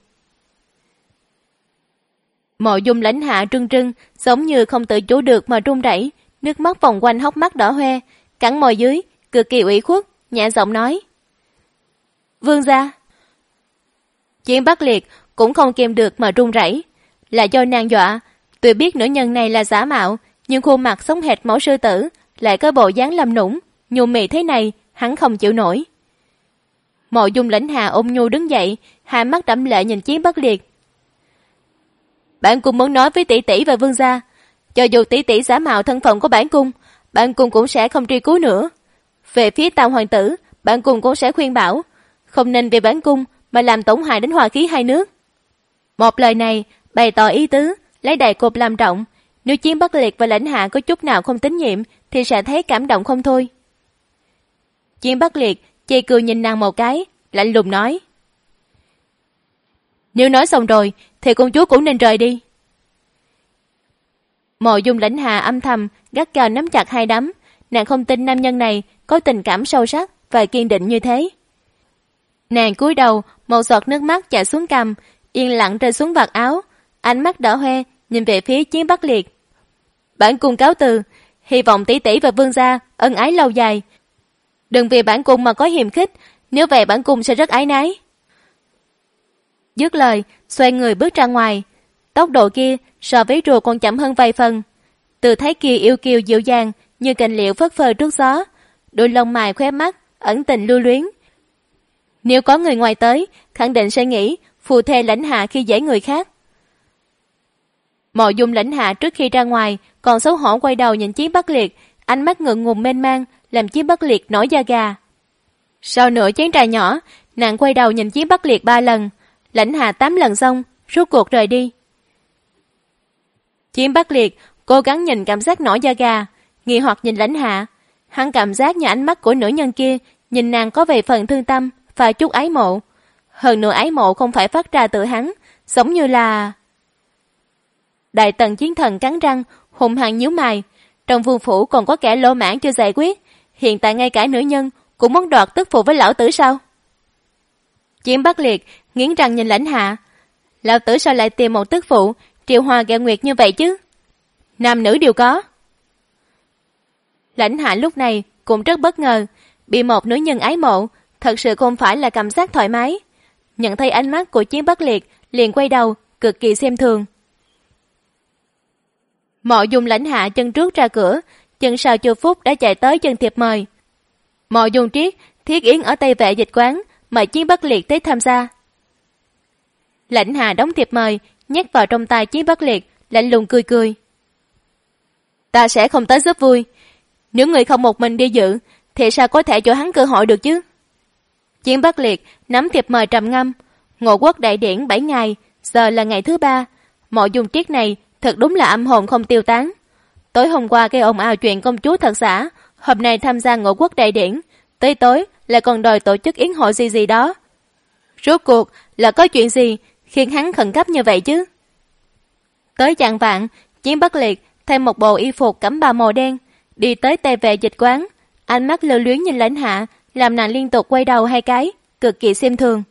Mộ Dung Lãnh Hạ trưng trưng, giống như không tự chủ được mà run rẩy, nước mắt vòng quanh hốc mắt đỏ hoe, cắn môi dưới, cực kỳ ủy khuất, nhẹ giọng nói. Vương gia. Chiến Bắc Liệt cũng không kìm được mà run rẩy, là do nàng dọa. Tuy biết nữ nhân này là giả mạo, nhưng khuôn mặt sống hệt mẫu sư tử, lại có bộ dáng làm nũng, nhu mì thế này, hắn không chịu nổi. Mộ Dung Lãnh Hạ ôm nhu đứng dậy, hai mắt đẫm lệ nhìn Chiến Bắc Liệt. Bản cung muốn nói với tỷ tỷ và vương gia, cho dù tỷ tỷ giả mạo thân phận của bản cung cũng sẽ không truy cứu nữa. Về phía Tam hoàng tử, bản cung cũng sẽ khuyên bảo, không nên vì bản cung mà làm tổn hại đến hòa khí hai nước. Một lời này, bày tỏ ý tứ, lấy đại cục làm trọng. Nếu Chiến Bắc Liệt và Lãnh Hạ có chút nào không tín nhiệm thì sẽ thấy cảm động không thôi. Chiến Bắc Liệt chê cười nhìn nàng một cái, lạnh lùng nói: Nếu nói xong rồi thì công chúa cũng nên rời đi. Mộ Dung Lãnh Hạ âm thầm gắt gao nắm chặt hai đấm, nàng không tin nam nhân này có tình cảm sâu sắc và kiên định như thế. Nàng cúi đầu, một giọt nước mắt chảy xuống cằm, yên lặng rơi xuống vạt áo, ánh mắt đỏ hoe nhìn về phía Chiến Bắc Liệt. Bản cung cáo từ, hy vọng tỷ tỷ và vương gia ân ái lâu dài. Đừng vì bản cung mà có hiềm khích, nếu vậy bản cung sẽ rất ái nái. Dứt lời, xoay người bước ra ngoài. Tốc độ kia so với rùa còn chậm hơn vài phần. Từ thái kia yêu kiều dịu dàng như cành liễu phất phơ trước gió, đôi lông mày khóe mắt ẩn tình lưu luyến. Nếu có người ngoài tới, khẳng định sẽ nghĩ phù thê Lãnh Hạ khi dễ người khác. Mộ Dung Lãnh Hạ trước khi ra ngoài còn xấu hổ quay đầu nhìn Chiến Bắc Liệt, ánh mắt ngượng ngùng mênh mang làm Chiến Bắc Liệt nổi da gà. Sau nửa chén trà nhỏ, nàng quay đầu nhìn Chiến Bắc Liệt 3 lần, Lãnh Hạ 8 lần xong, rút cuộc rời đi. Chiến Bắc Liệt cố gắng nhìn cảm giác nổi da gà, nghi hoặc nhìn Lãnh Hạ. Hắn cảm giác như ánh mắt của nữ nhân kia nhìn nàng có vài phần thương tâm và chút ái mộ. Hơn nữa ái mộ không phải phát ra từ hắn, giống như là... Đại Tần Chiến Thần cắn răng, hùng hăng nhíu mày. Trong vương phủ còn có kẻ lỗ mãn chưa giải quyết, hiện tại ngay cả nữ nhân cũng muốn đoạt tức phụ với lão tử sao? Chiến Bắc Liệt nghiến răng nhìn Lãnh Hạ. Lão tử sao lại tìm một tức phụ triệu hòa gẹo nguyệt như vậy chứ? Nam nữ đều có. Lãnh Hạ lúc này cũng rất bất ngờ, bị một nữ nhân ái mộ, thật sự không phải là cảm giác thoải mái. Nhận thấy ánh mắt của Chiến Bắc Liệt, liền quay đầu, cực kỳ xem thường. Mộ Dung Lãnh Hạ chân trước ra cửa, chân sau chưa phút đã chạy tới chân thiệp mời. Mộ Dung Triết, Thiết Yến ở Tây Vệ Dịch Quán mời Chiến Bắc Liệt tới tham gia. Lãnh Hạ đóng thiệp mời, nhét vào trong tay Chiến Bắc Liệt, lạnh lùng cười cười. Ta sẽ không tới giúp vui. Nếu người không một mình đi dự, thì sao có thể cho hắn cơ hội được chứ? Chiến Bắc Liệt nắm thiệp mời trầm ngâm. Ngộ Quốc đại điển 7 ngày, giờ là ngày thứ 3. Mộ Dung Triết này thật đúng là âm hồn không tiêu tán. Tối hôm qua gây ồn ào chuyện công chúa thật giả, hôm nay tham gia Ngộ Quốc đại điển, tới tối lại còn đòi tổ chức yến hội gì đó. Rốt cuộc là có chuyện gì khiến hắn khẩn cấp như vậy chứ? Tới chạng vạn, Chiến Bắc Liệt thêm một bộ y phục cẩm bào màu đen, đi tới Tây Vệ Dịch Quán, ánh mắt lưu luyến nhìn Lãnh Hạ, làm nàng liên tục quay đầu 2 cái, cực kỳ xem thường.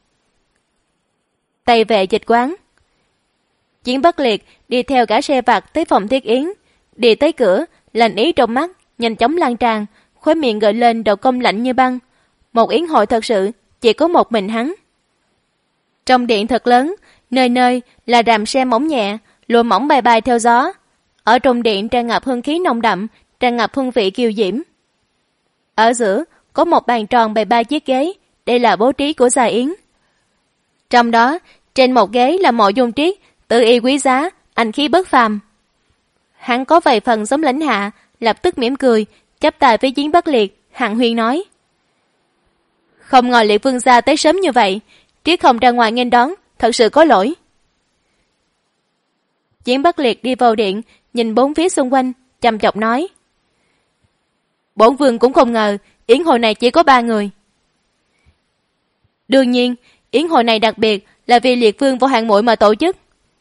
Tây Vệ Dịch Quán. Chiến Bắc Liệt đi theo cả xe vặt tới phòng Thiết Yến, đi tới cửa, lạnh ý trong mắt nhanh chóng lan tràn, khóe miệng gợi lên độ cong lạnh như băng. Một yến hội thật sự chỉ có một mình hắn. Trong điện thật lớn, nơi nơi là rèm se mỏng nhẹ, lụa mỏng bay bay theo gió. Ở trong điện tràn ngập hương khí nồng đậm, tràn ngập hương vị kiều diễm. Ở giữa có một bàn tròn bày 3 chiếc ghế, đây là bố trí của gia yến. Trong đó, trên một ghế là Mộ Dung Triết, tự y quý giá, anh khí bất phàm. Hắn có vài phần giống Lãnh Hạ, lập tức mỉm cười, chắp tay với Chiến Bắc Liệt, hằng huyên nói: Không ngờ Liệt vương gia tới sớm như vậy, Triết không ra ngoài nghênh đón, thật sự có lỗi. Chiến Bắc Liệt đi vào điện, nhìn bốn phía xung quanh, trầm chọc nói: Bổn vương cũng không ngờ yến hội này chỉ có 3 người. Đương nhiên, yến hội này đặc biệt là vì Liệt vương vào hạng muội mà tổ chức.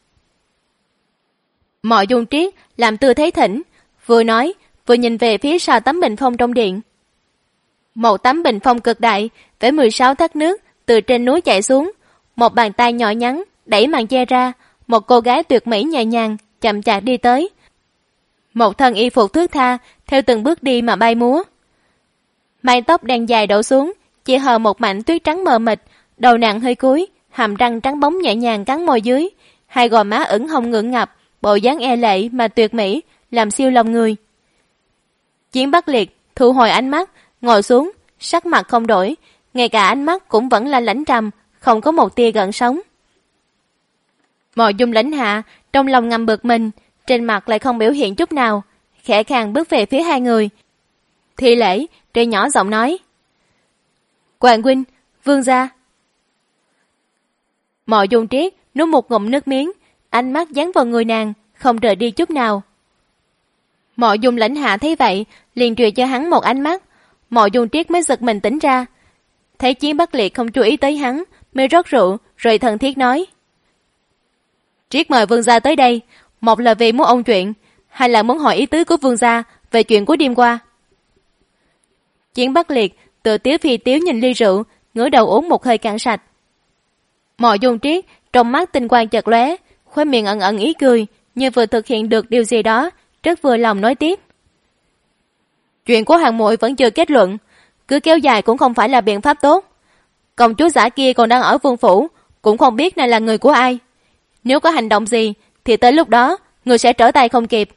Mộ Dung Triết làm tư thế thỉnh, vừa nói vừa nhìn về phía sau tấm bình phong trong điện. Một tấm bình phong cực đại với 16 thác nước từ trên núi chảy xuống, một bàn tay nhỏ nhắn đẩy màn che ra, một cô gái tuyệt mỹ nhẹ nhàng chậm chạp đi tới. Một thân y phục thướt tha theo từng bước đi mà bay múa. Mái tóc đen dài đổ xuống, chỉ hờ một mảnh tuyết trắng mờ mịt, đầu nàng hơi cúi, hàm răng trắng bóng nhẹ nhàng cắn môi dưới, hai gò má ửng hồng ngượng ngập, bộ dáng e lệ mà tuyệt mỹ, làm siêu lòng người. Chiến Bắc Liệt thu hồi ánh mắt, ngồi xuống, sắc mặt không đổi, ngay cả ánh mắt cũng vẫn là lãnh trầm, không có một tia gợn sóng. Mộ Dung Lãnh Hạ trong lòng ngầm bực mình, trên mặt lại không biểu hiện chút nào, khẽ khàng bước về phía hai người. Thi lễ, rồi nhỏ giọng nói: Hoàng huynh, vương gia. Mộ Dung Triết nuốt một ngụm nước miếng, ánh mắt dán vào người nàng, không rời đi chút nào. Mộ Dung Lãnh Hạ thấy vậy, liền truyền cho hắn một ánh mắt. Mộ Dung Triết mới giật mình tỉnh ra. Thấy Chiến Bắc Liệt không chú ý tới hắn, mới rót rượu, rồi thân thiết nói: Triết mời vương gia tới đây, một là vì muốn ôn chuyện, hai là muốn hỏi ý tứ của vương gia về chuyện của đêm qua. Chiến Bắc Liệt tự tiếu phi tiếu nhìn ly rượu, ngửa đầu uống một hơi cạn sạch. Mộ Dung Triết trong mắt tinh quang chợt lóe, khóe miệng ẩn ẩn ý cười, như vừa thực hiện được điều gì đó, rất vừa lòng nói tiếp: Chuyện của hàng muội vẫn chưa kết luận, cứ kéo dài cũng không phải là biện pháp tốt. Công chúa giả kia còn đang ở vương phủ, cũng không biết này là người của ai. Nếu có hành động gì thì tới lúc đó người sẽ trở tay không kịp.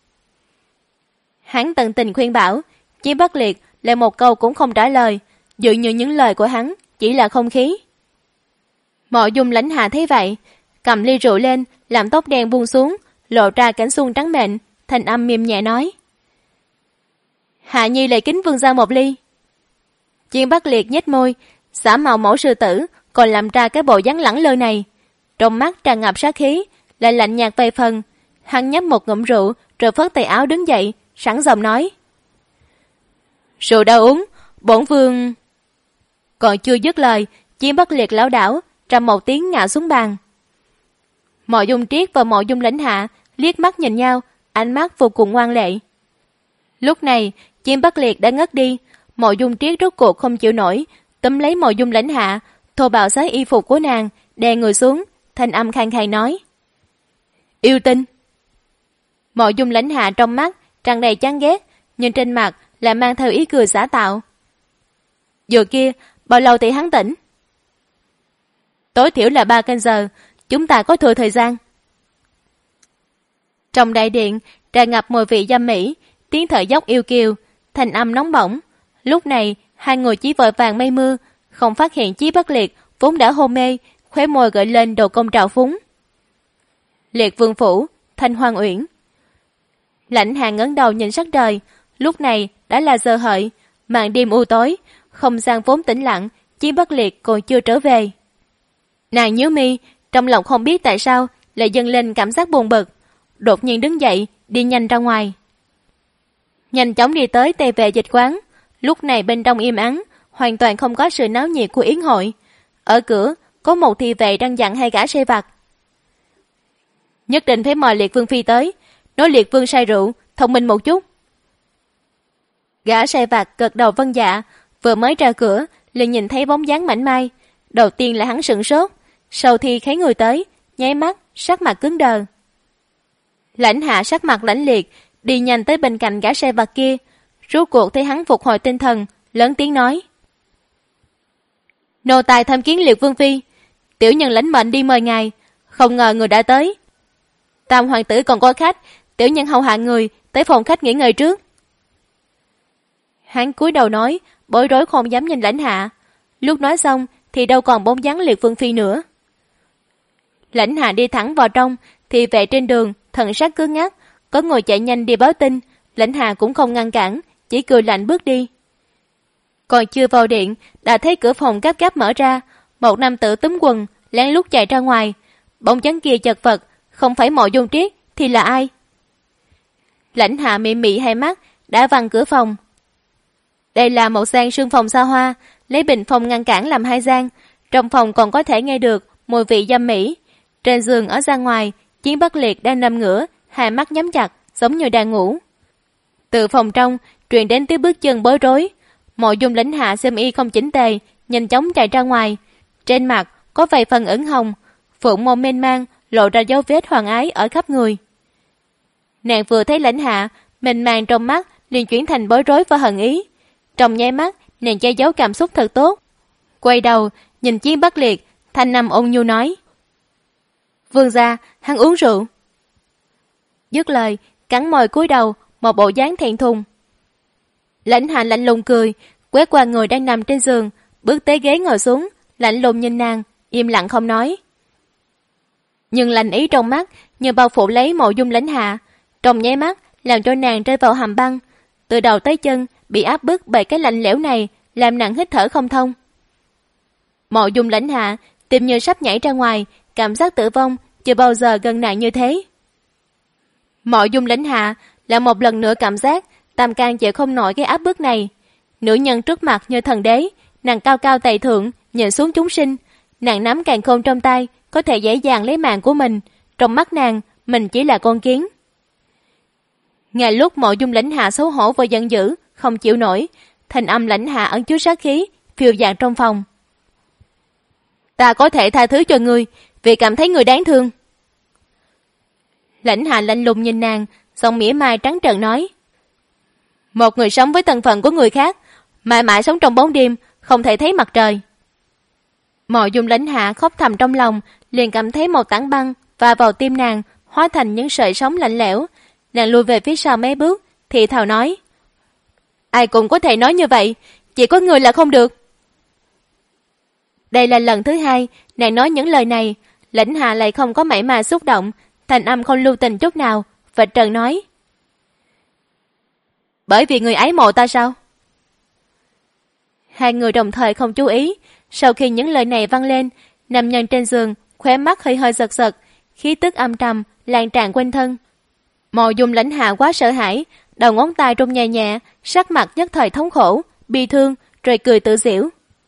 Hắn tận tình khuyên bảo, Chiến Bắc Liệt lại một câu cũng không trả lời, dường như những lời của hắn chỉ là không khí. Mộ Dung Lãnh Hạ thấy vậy, cầm ly rượu lên, làm tóc đen buông xuống, lộ ra cánh xuông trắng mịn, thanh âm mềm nhẹ nói: Hạ nhi lại kính vương gia một ly. Chiến Bắc Liệt nhếch môi, xả màu mẫu sư tử, còn làm ra cái bộ dáng lẳng lơ này. Trong mắt tràn ngập sát khí, lại lạnh nhạt vài phần. Hắn nhấp một ngụm rượu, rồi phất tay áo đứng dậy, sẵn giọng nói: Rượu đã uống, bổn vương... Còn chưa dứt lời, Chiến Bắc Liệt lảo đảo, trầm một tiếng ngã xuống bàn. Mộ Dung Triết và Mộ Dung Lãnh Hạ liếc mắt nhìn nhau, ánh mắt vô cùng ngoan lệ. Lúc này, Chiến Bắc Liệt đã ngất đi. Mộ Dung Triết rốt cuộc không chịu nổi, túm lấy Mộ Dung Lãnh Hạ, thô bạo xé y phục của nàng, đè người xuống, thanh âm khàn khàn nói: Yêu tinh. Mộ Dung Lãnh Hạ trong mắt tràn đầy chán ghét, nhưng trên mặt lại mang theo ý cười giả tạo. Giờ kia, bao lâu thì hắn tỉnh? Tối thiểu là 3 canh giờ, chúng ta có thừa thời gian. Trong đại điện tràn ngập mùi vị dâm mỹ, tiếng thở dốc yêu kiều, thanh âm nóng bỏng. Lúc này hai người chỉ vội vàng mây mưa, không phát hiện Chí Bất Liệt vốn đã hôn mê, khóe môi gợi lên độ cong trào phúng. Liệt vương phủ, Thanh Hoang Uyển. Lãnh Hạ ngẩng đầu nhìn sắc trời, lúc này đã là giờ hợi, màn đêm u tối, không gian vốn tĩnh lặng, Chí Bất Liệt còn chưa trở về. Nàng nhíu mi, trong lòng không biết tại sao lại dâng lên cảm giác buồn bực, đột nhiên đứng dậy, đi nhanh ra ngoài. Nhanh chóng đi tới tề vệ dịch quán, lúc này bên trong im ắng, hoàn toàn không có sự náo nhiệt của yến hội. Ở cửa có một thị vệ đang dặn hai gã sai vặt: Nhất định phải mời Liệt vương phi tới, nói Liệt vương say rượu, thông minh một chút. Gã sai vặt gật đầu vâng dạ, vừa mới ra cửa liền nhìn thấy bóng dáng mảnh mai. Đầu tiên là hắn sửng sốt, sau khi thấy người tới, nháy mắt sắc mặt cứng đờ. Lãnh Hạ sắc mặt lãnh liệt, đi nhanh tới bên cạnh gã sai vặt kia, rốt cuộc thấy hắn phục hồi tinh thần, lớn tiếng nói: Nô tài tham kiến Liệt vương phi, tiểu nhân lãnh mệnh đi mời ngài, không ngờ người đã tới. Tam hoàng tử còn có khách, tiểu nhân hầu hạ người tới phòng khách nghỉ ngơi trước. Hắn cúi đầu nói, bối rối không dám nhìn Lãnh Hạ. Lúc nói xong thì đâu còn bóng dáng Liệt vương phi nữa. Lãnh Hạ đi thẳng vào trong, thì vệ trên đường thần sắc cứng ngắc, có người chạy nhanh đi báo tin. Lãnh Hạ cũng không ngăn cản, chỉ cười lạnh bước đi. Còn chưa vào điện, đã thấy cửa phòng gấp gáp mở ra, một nam tử túm quần lén lút chạy ra ngoài. Bóng dáng kia chật vật, không phải Mộ Dung Triết thì là ai? Lãnh Hạ mị mị hai mắt, đã văng cửa phòng. Đây là một gian sương phòng xa hoa, lấy bình phong ngăn cản làm hai gian. Trong phòng còn có thể nghe được mùi vị dâm mỹ. Trên giường ở ra ngoài, Chiến Bất Liệt đang nằm ngửa, hai mắt nhắm chặt, giống như đang ngủ. Từ phòng trong truyền đến tiếng bước chân bối rối. Mộ Dung Lãnh Hạ xem y không chỉnh tề, nhanh chóng chạy ra ngoài. Trên mặt có vài phần ửng hồng, phượng môi mênh mang, lộ ra dấu vết hoàng ái ở khắp người. Nàng vừa thấy Lãnh Hạ, mênh mang trong mắt liền chuyển thành bối rối và hận ý. Trong nháy mắt, nàng che giấu cảm xúc thật tốt. Quay đầu nhìn Chiến Bất Liệt, thanh âm ôn nhu nói: Vương gia, hắn uống rượu. Dứt lời, cắn môi cúi đầu, một bộ dáng thẹn thùng. Lãnh Hạ lạnh lùng cười, quét qua người đang nằm trên giường, bước tới ghế ngồi xuống, lạnh lùng nhìn nàng, im lặng không nói. Nhưng lạnh ý trong mắt như bao phủ lấy Mộ Dung Lãnh Hạ, trong nháy mắt làm cho nàng rơi vào hầm băng, từ đầu tới chân bị áp bức bởi cái lạnh lẽo này, làm nàng hít thở không thông. Mộ Dung Lãnh Hạ tim như sắp nhảy ra ngoài, cảm giác tử vong chưa bao giờ gần nàng như thế. Mộ Dung Lãnh Hạ lại một lần nữa cảm giác tam can chịu không nổi cái áp bức này. Nữ nhân trước mặt như thần đế, nàng cao cao tại thượng, nhìn xuống chúng sinh. Nàng nắm càn khôn trong tay, có thể dễ dàng lấy mạng của mình. Trong mắt nàng, mình chỉ là con kiến. Ngay lúc Mộ Dung Lãnh Hạ xấu hổ và giận dữ, không chịu nổi, thanh âm Lãnh Hạ ẩn chứa sát khí, phiêu dạt trong phòng. Ta có thể tha thứ cho ngươi, vì cảm thấy ngươi đáng thương. Lãnh Hạ lạnh lùng nhìn nàng, giọng mỉa mai trắng trợn nói. Một người sống với thân phận của người khác, mãi mãi sống trong bóng đêm, không thể thấy mặt trời. Mộ Dung Lãnh Hạ khóc thầm trong lòng, liền cảm thấy một tảng băng va vào tim nàng, hóa thành những sợi sóng lạnh lẽo. Nàng lùi về phía sau mấy bước, thì thào nói. Ai cũng có thể nói như vậy, chỉ có người là không được. Đây là lần thứ hai nàng nói những lời này. Lãnh Hạ lại không có mảy may xúc động, thành âm không lưu tình chút nào, vạch trần nói. Bởi vì người ấy mộ ta sao? Hai người đồng thời không chú ý. Sau khi những lời này vang lên, nam nhân trên giường khóe mắt hơi hơi giật giật, khí tức âm trầm lan tràn quanh thân. Mộ Dung Lãnh Hạ quá sợ hãi, đầu ngón tay rung nhẹ nhẹ, sắc mặt nhất thời thống khổ, bi thương, rồi cười tự giễu.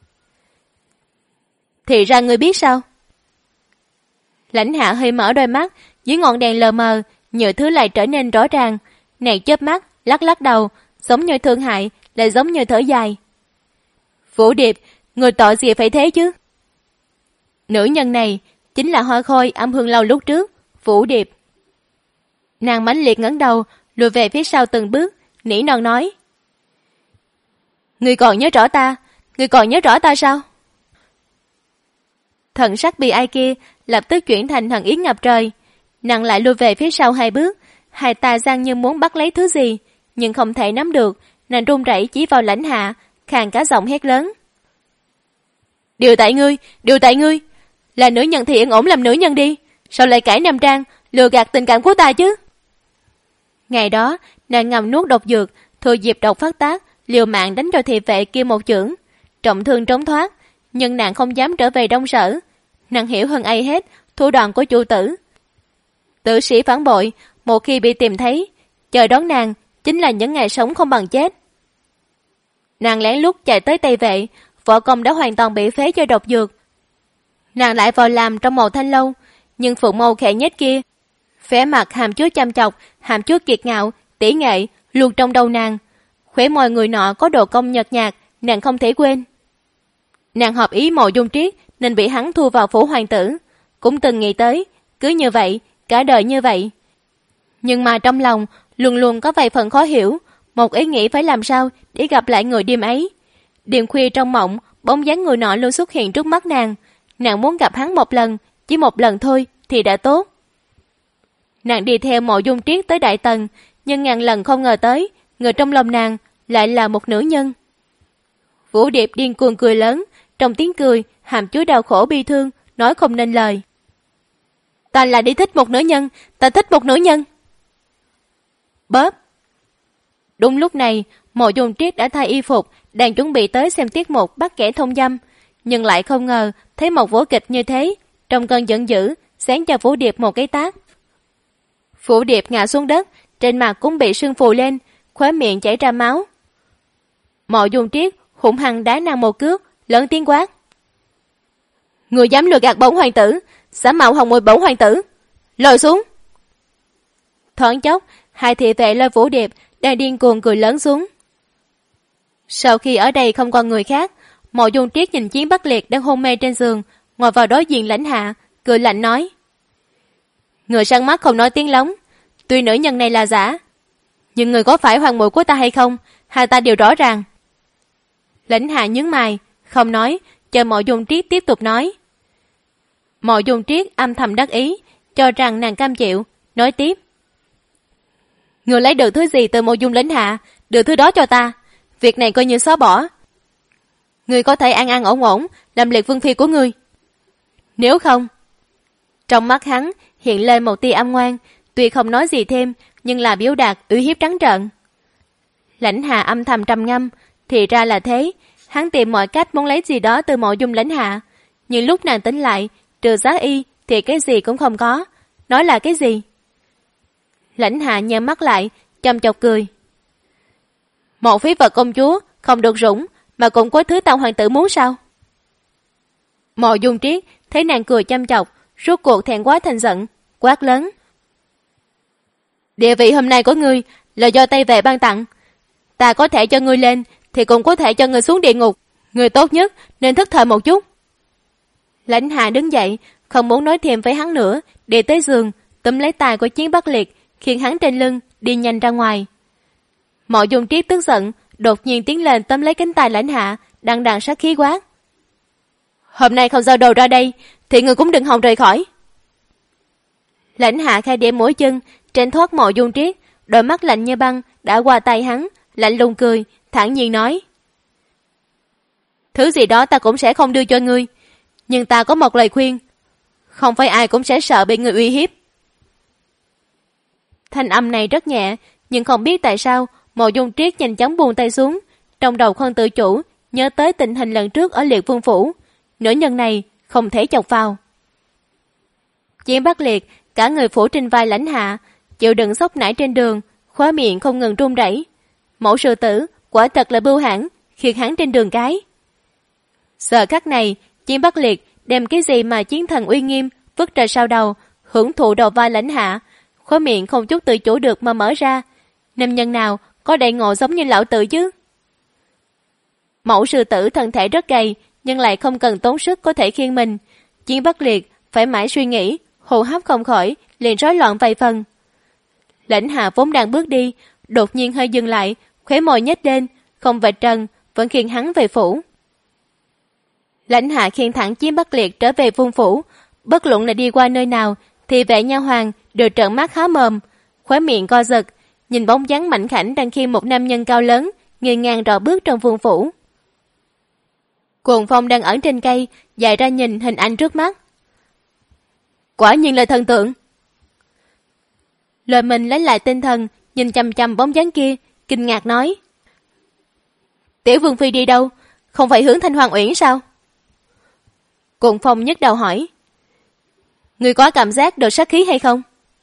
Thì ra ngươi biết sao? Lãnh Hạ hơi mở đôi mắt, dưới ngọn đèn lờ mờ, nhiều thứ lại trở nên rõ ràng. Nàng chớp mắt, lắc lắc đầu, giống như thương hại, lại giống như thở dài. Vũ Điệp, người tội gì phải thế chứ? Nữ nhân này chính là Hoa Khôi Âm Hương Lâu lúc trước, Vũ Điệp. Nàng mãnh liệt ngẩng đầu, lùi về phía sau từng bước, nỉ non nói. Ngươi còn nhớ rõ ta? Ngươi còn nhớ rõ ta sao? Thần sắc bi ai kia lập tức chuyển thành thần yến ngập trời. Nàng lại lùi về phía sau hai bước, hai tay giang như muốn bắt lấy thứ gì, nhưng không thể nắm được. Nàng run rẩy chỉ vào Lãnh Hạ, khàn cả giọng hét lớn. Điều tại ngươi, là nữ nhân thì yên ổn làm nữ nhân đi, sao lại cãi nam trang, lừa gạt tình cảm của ta chứ? Ngày đó, nàng ngầm nuốt độc dược, thừa dịp độc phát tác, liều mạng đánh cho thị vệ kia một chưởng, trọng thương trốn thoát, nhưng nàng không dám trở về Đông Sở. Nàng hiểu hơn ai hết thủ đoạn của chủ tử. Tử sĩ phản bội, một khi bị tìm thấy, chờ đón nàng chính là những ngày sống không bằng chết. Nàng lén lút chạy tới Tây Vệ, võ công đã hoàn toàn bị phế do độc dược. Nàng lại vào làm trong Mộ Thanh Lâu, nhưng phượng mâu khẽ nhếch kia, vẻ mặt hàm chứa chăm chọc, hàm chứa kiệt ngạo, tỷ nghệ luôn trong đầu nàng. Khóe môi người nọ có độ cong nhợt nhạt, nàng không thể quên. Nàng hợp ý Mộ Dung Triết nên bị hắn thu vào phủ hoàng tử, cũng từng nghĩ tới cứ như vậy, cả đời như vậy. Nhưng mà trong lòng luôn luôn có vài phần khó hiểu, một ý nghĩ phải làm sao để gặp lại người đêm ấy. Đêm khuya trong mộng, bóng dáng người nọ luôn xuất hiện trước mắt nàng. Nàng muốn gặp hắn một lần, chỉ một lần thôi thì đã tốt. Nàng đi theo Mộ Dung Triết tới Đại Tần, nhưng ngàn lần không ngờ tới, người trong lòng nàng lại là một nữ nhân. Vũ Điệp điên cuồng cười lớn, trong tiếng cười hàm chứa đau khổ bi thương, nói không nên lời. Ta là đi thích một nữ nhân, ta thích một nữ nhân. Bóp. Đúng lúc này, Mộ Dung Triết đã thay y phục, đang chuẩn bị tới xem tiết mục bắt kẻ thông dâm, nhưng lại không ngờ thấy một vở kịch như thế, trong cơn giận dữ, xén cho Vũ Điệp một cái tát. Vũ Điệp ngã xuống đất, trên mặt cũng bị sưng phù lên, khóe miệng chảy ra máu. Mộ Dung Triết hung hăng đá nàng một cước, lớn tiếng quát. Người dám lừa gạt bổn hoàng tử, xả mạo hồng mùi bổn hoàng tử, lôi xuống. Thoáng chốc, hai thị vệ lôi Vũ Điệp đang điên cuồng cười lớn xuống. Sau khi ở đây không còn người khác, Mộ Dung Triết nhìn Chiến Bắc Liệt đang hôn mê trên giường, ngồi vào đối diện Lãnh Hạ, cười lạnh nói. Người săn mắt không nói tiếng lóng, tuy nữ nhân này là giả, nhưng người có phải hoàng muội của ta hay không, hai ta đều rõ ràng. Lãnh Hạ nhướng mày, không nói, chờ Mộ Dung Triết tiếp tục nói. Mộ Dung Triết âm thầm đắc ý, cho rằng nàng cam chịu, nói tiếp. Người lấy được thứ gì từ Mộ Dung Lãnh Hạ, đưa thứ đó cho ta, việc này coi như xóa bỏ. Người có thể an an ổn ổn làm liệt vương phi của ngươi. Nếu không... Trong mắt hắn hiện lên một tia âm ngoan, tuy không nói gì thêm, nhưng là biểu đạt uy hiếp trắng trợn. Lãnh Hạ âm thầm trầm ngâm, thì ra là thế, hắn tìm mọi cách muốn lấy gì đó từ Mộ Dung Lãnh Hạ, nhưng lúc nàng tỉnh lại, trừ giá y, thì cái gì cũng không có. Nói là cái gì? Lãnh Hạ nhắm mắt lại, chăm chọc cười. Một phí vật công chúa không được rủng mà cũng có thứ tao hoàng tử muốn sao? Mộ Dung Triết thấy nàng cười chăm chọc, rốt cuộc thẹn quá thành giận, quát lớn. Địa vị hôm nay của ngươi là do Tây Vệ ban tặng. Ta có thể cho ngươi lên thì cũng có thể cho ngươi xuống địa ngục. Ngươi tốt nhất nên thức thời một chút. Lãnh Hạ đứng dậy, không muốn nói thêm với hắn nữa, đi tới giường, túm lấy tay của Chiến Bắc Liệt, khiến hắn trên lưng, đi nhanh ra ngoài. Mộ Dung Triết tức giận, đột nhiên tiến lên tóm lấy cánh tay Lãnh Hạ, đằng đằng sát khí quát. Hôm nay không giao đồ ra đây, thì người cũng đừng hòng rời khỏi. Lãnh Hạ khai điểm mũi chân, tránh thoát Mộ Dung Triết, đôi mắt lạnh như băng đã qua tay hắn, lạnh lùng cười, thản nhiên nói. Thứ gì đó ta cũng sẽ không đưa cho ngươi, nhưng ta có một lời khuyên. Không phải ai cũng sẽ sợ bị người uy hiếp. Thanh âm này rất nhẹ, nhưng không biết tại sao Mộ Dung Triết nhanh chóng buông tay xuống, trong đầu không tự chủ nhớ tới tình hình lần trước ở Liệt Vương phủ. Nữ nhân này không thể chọc vào. Chiến Bắc Liệt cả người phủ trên vai Lãnh Hạ, chịu đựng sốc nảy trên đường, khóe miệng không ngừng run rẩy. Mẫu sư tử quả thật là bưu hãn, khiến hắn trên đường cái. Giờ khắc này, Chiến Bắc Liệt đem cái gì mà chiến thần uy nghiêm vứt ra sau đầu, hưởng thụ đầu vai Lãnh Hạ, khóe miệng không chút tự chủ được mà mở ra. Nam nhân nào có đại ngộ giống như lão tử chứ? Mẫu sư tử thân thể rất gầy, nhưng lại không cần tốn sức có thể khiêng mình. Chiến Bắc Liệt phải mãi suy nghĩ, hô hấp không khỏi, liền rối loạn vài phần. Lãnh Hạ vốn đang bước đi, đột nhiên hơi dừng lại, khóe môi nhếch lên, không vạch trần, vẫn khiêng hắn về phủ. Lãnh Hạ khiêng thẳng Chiến Bắc Liệt trở về vương phủ, bất luận là đi qua nơi nào, thì vệ nha hoàn đều trợn mắt há mồm, khóe miệng co giật, nhìn bóng dáng mảnh khảnh đang khiêng một nam nhân cao lớn, nghiêng ngang rò bước trong vương phủ. Cuồng Phong đang ẩn trên cây, dài ra nhìn hình ảnh trước mắt. Quả nhiên là thần tượng. Lời mình lấy lại tinh thần, nhìn chằm chằm bóng dáng kia, kinh ngạc nói. Tiểu Vương Phi đi đâu? Không phải hướng Thanh Hoàng Uyển sao? Cuồng Phong nhức đầu hỏi. Người có cảm giác được sát khí hay không?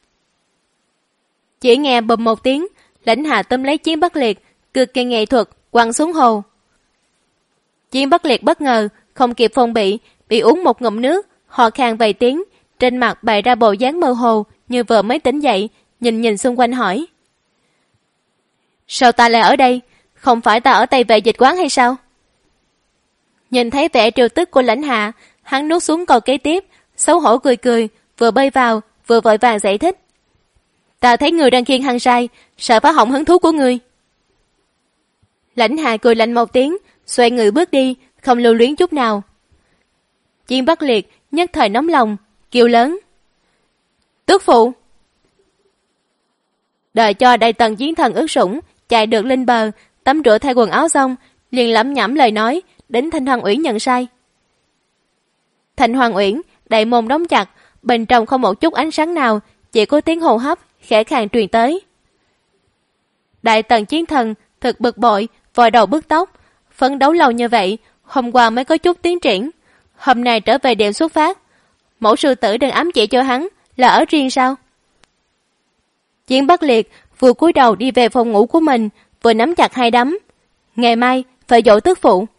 Chỉ nghe bùm một tiếng, Lãnh Hạ tóm lấy Chiến Bắc Liệt, cực kỳ nghệ thuật, quăng xuống hồ. Chiến Bắc Liệt bất ngờ, không kịp phòng bị uống một ngụm nước, ho khan vài tiếng, trên mặt bày ra bộ dáng mơ hồ như vừa mới tỉnh dậy, nhìn xung quanh hỏi. Sao ta lại ở đây? Không phải ta ở Tây Vệ dịch quán hay sao? Nhìn thấy vẻ trêu tức của Lãnh Hạ, hắn nuốt xuống câu kế tiếp, xấu hổ cười, vừa bơi vào, vừa vội vàng giải thích. Ta thấy người đang khiêng hăng sai, sợ phá hỏng hứng thú của ngươi. Lãnh Hạ cười lạnh một tiếng, xoay người bước đi, không lưu luyến chút nào. Chiến Bắc Liệt nhất thời nóng lòng, kêu lớn. Tước phụ! Đợi cho đại tần chiến thần ướt sũng, chạy được lên bờ, tắm rửa thay quần áo xong, liền lẩm nhẩm lời nói, đến Thanh Hoàng Uyển nhận sai. Thanh Hoàng Uyển, đại môn đóng chặt, bên trong không một chút ánh sáng nào, chỉ có tiếng hô hấp khẽ khàng truyền tới. Đại tần chiến thần thực bực bội, vội đầu bứt tóc, phấn đấu lâu như vậy, hôm qua mới có chút tiến triển, hôm nay trở về điểm xuất phát. Mẫu sư tử đang ám chỉ cho hắn là ở riêng sao? Chiến Bắc Liệt vừa cúi đầu đi về phòng ngủ của mình, vừa nắm chặt hai đấm. Ngày mai phải dỗ tước phụ.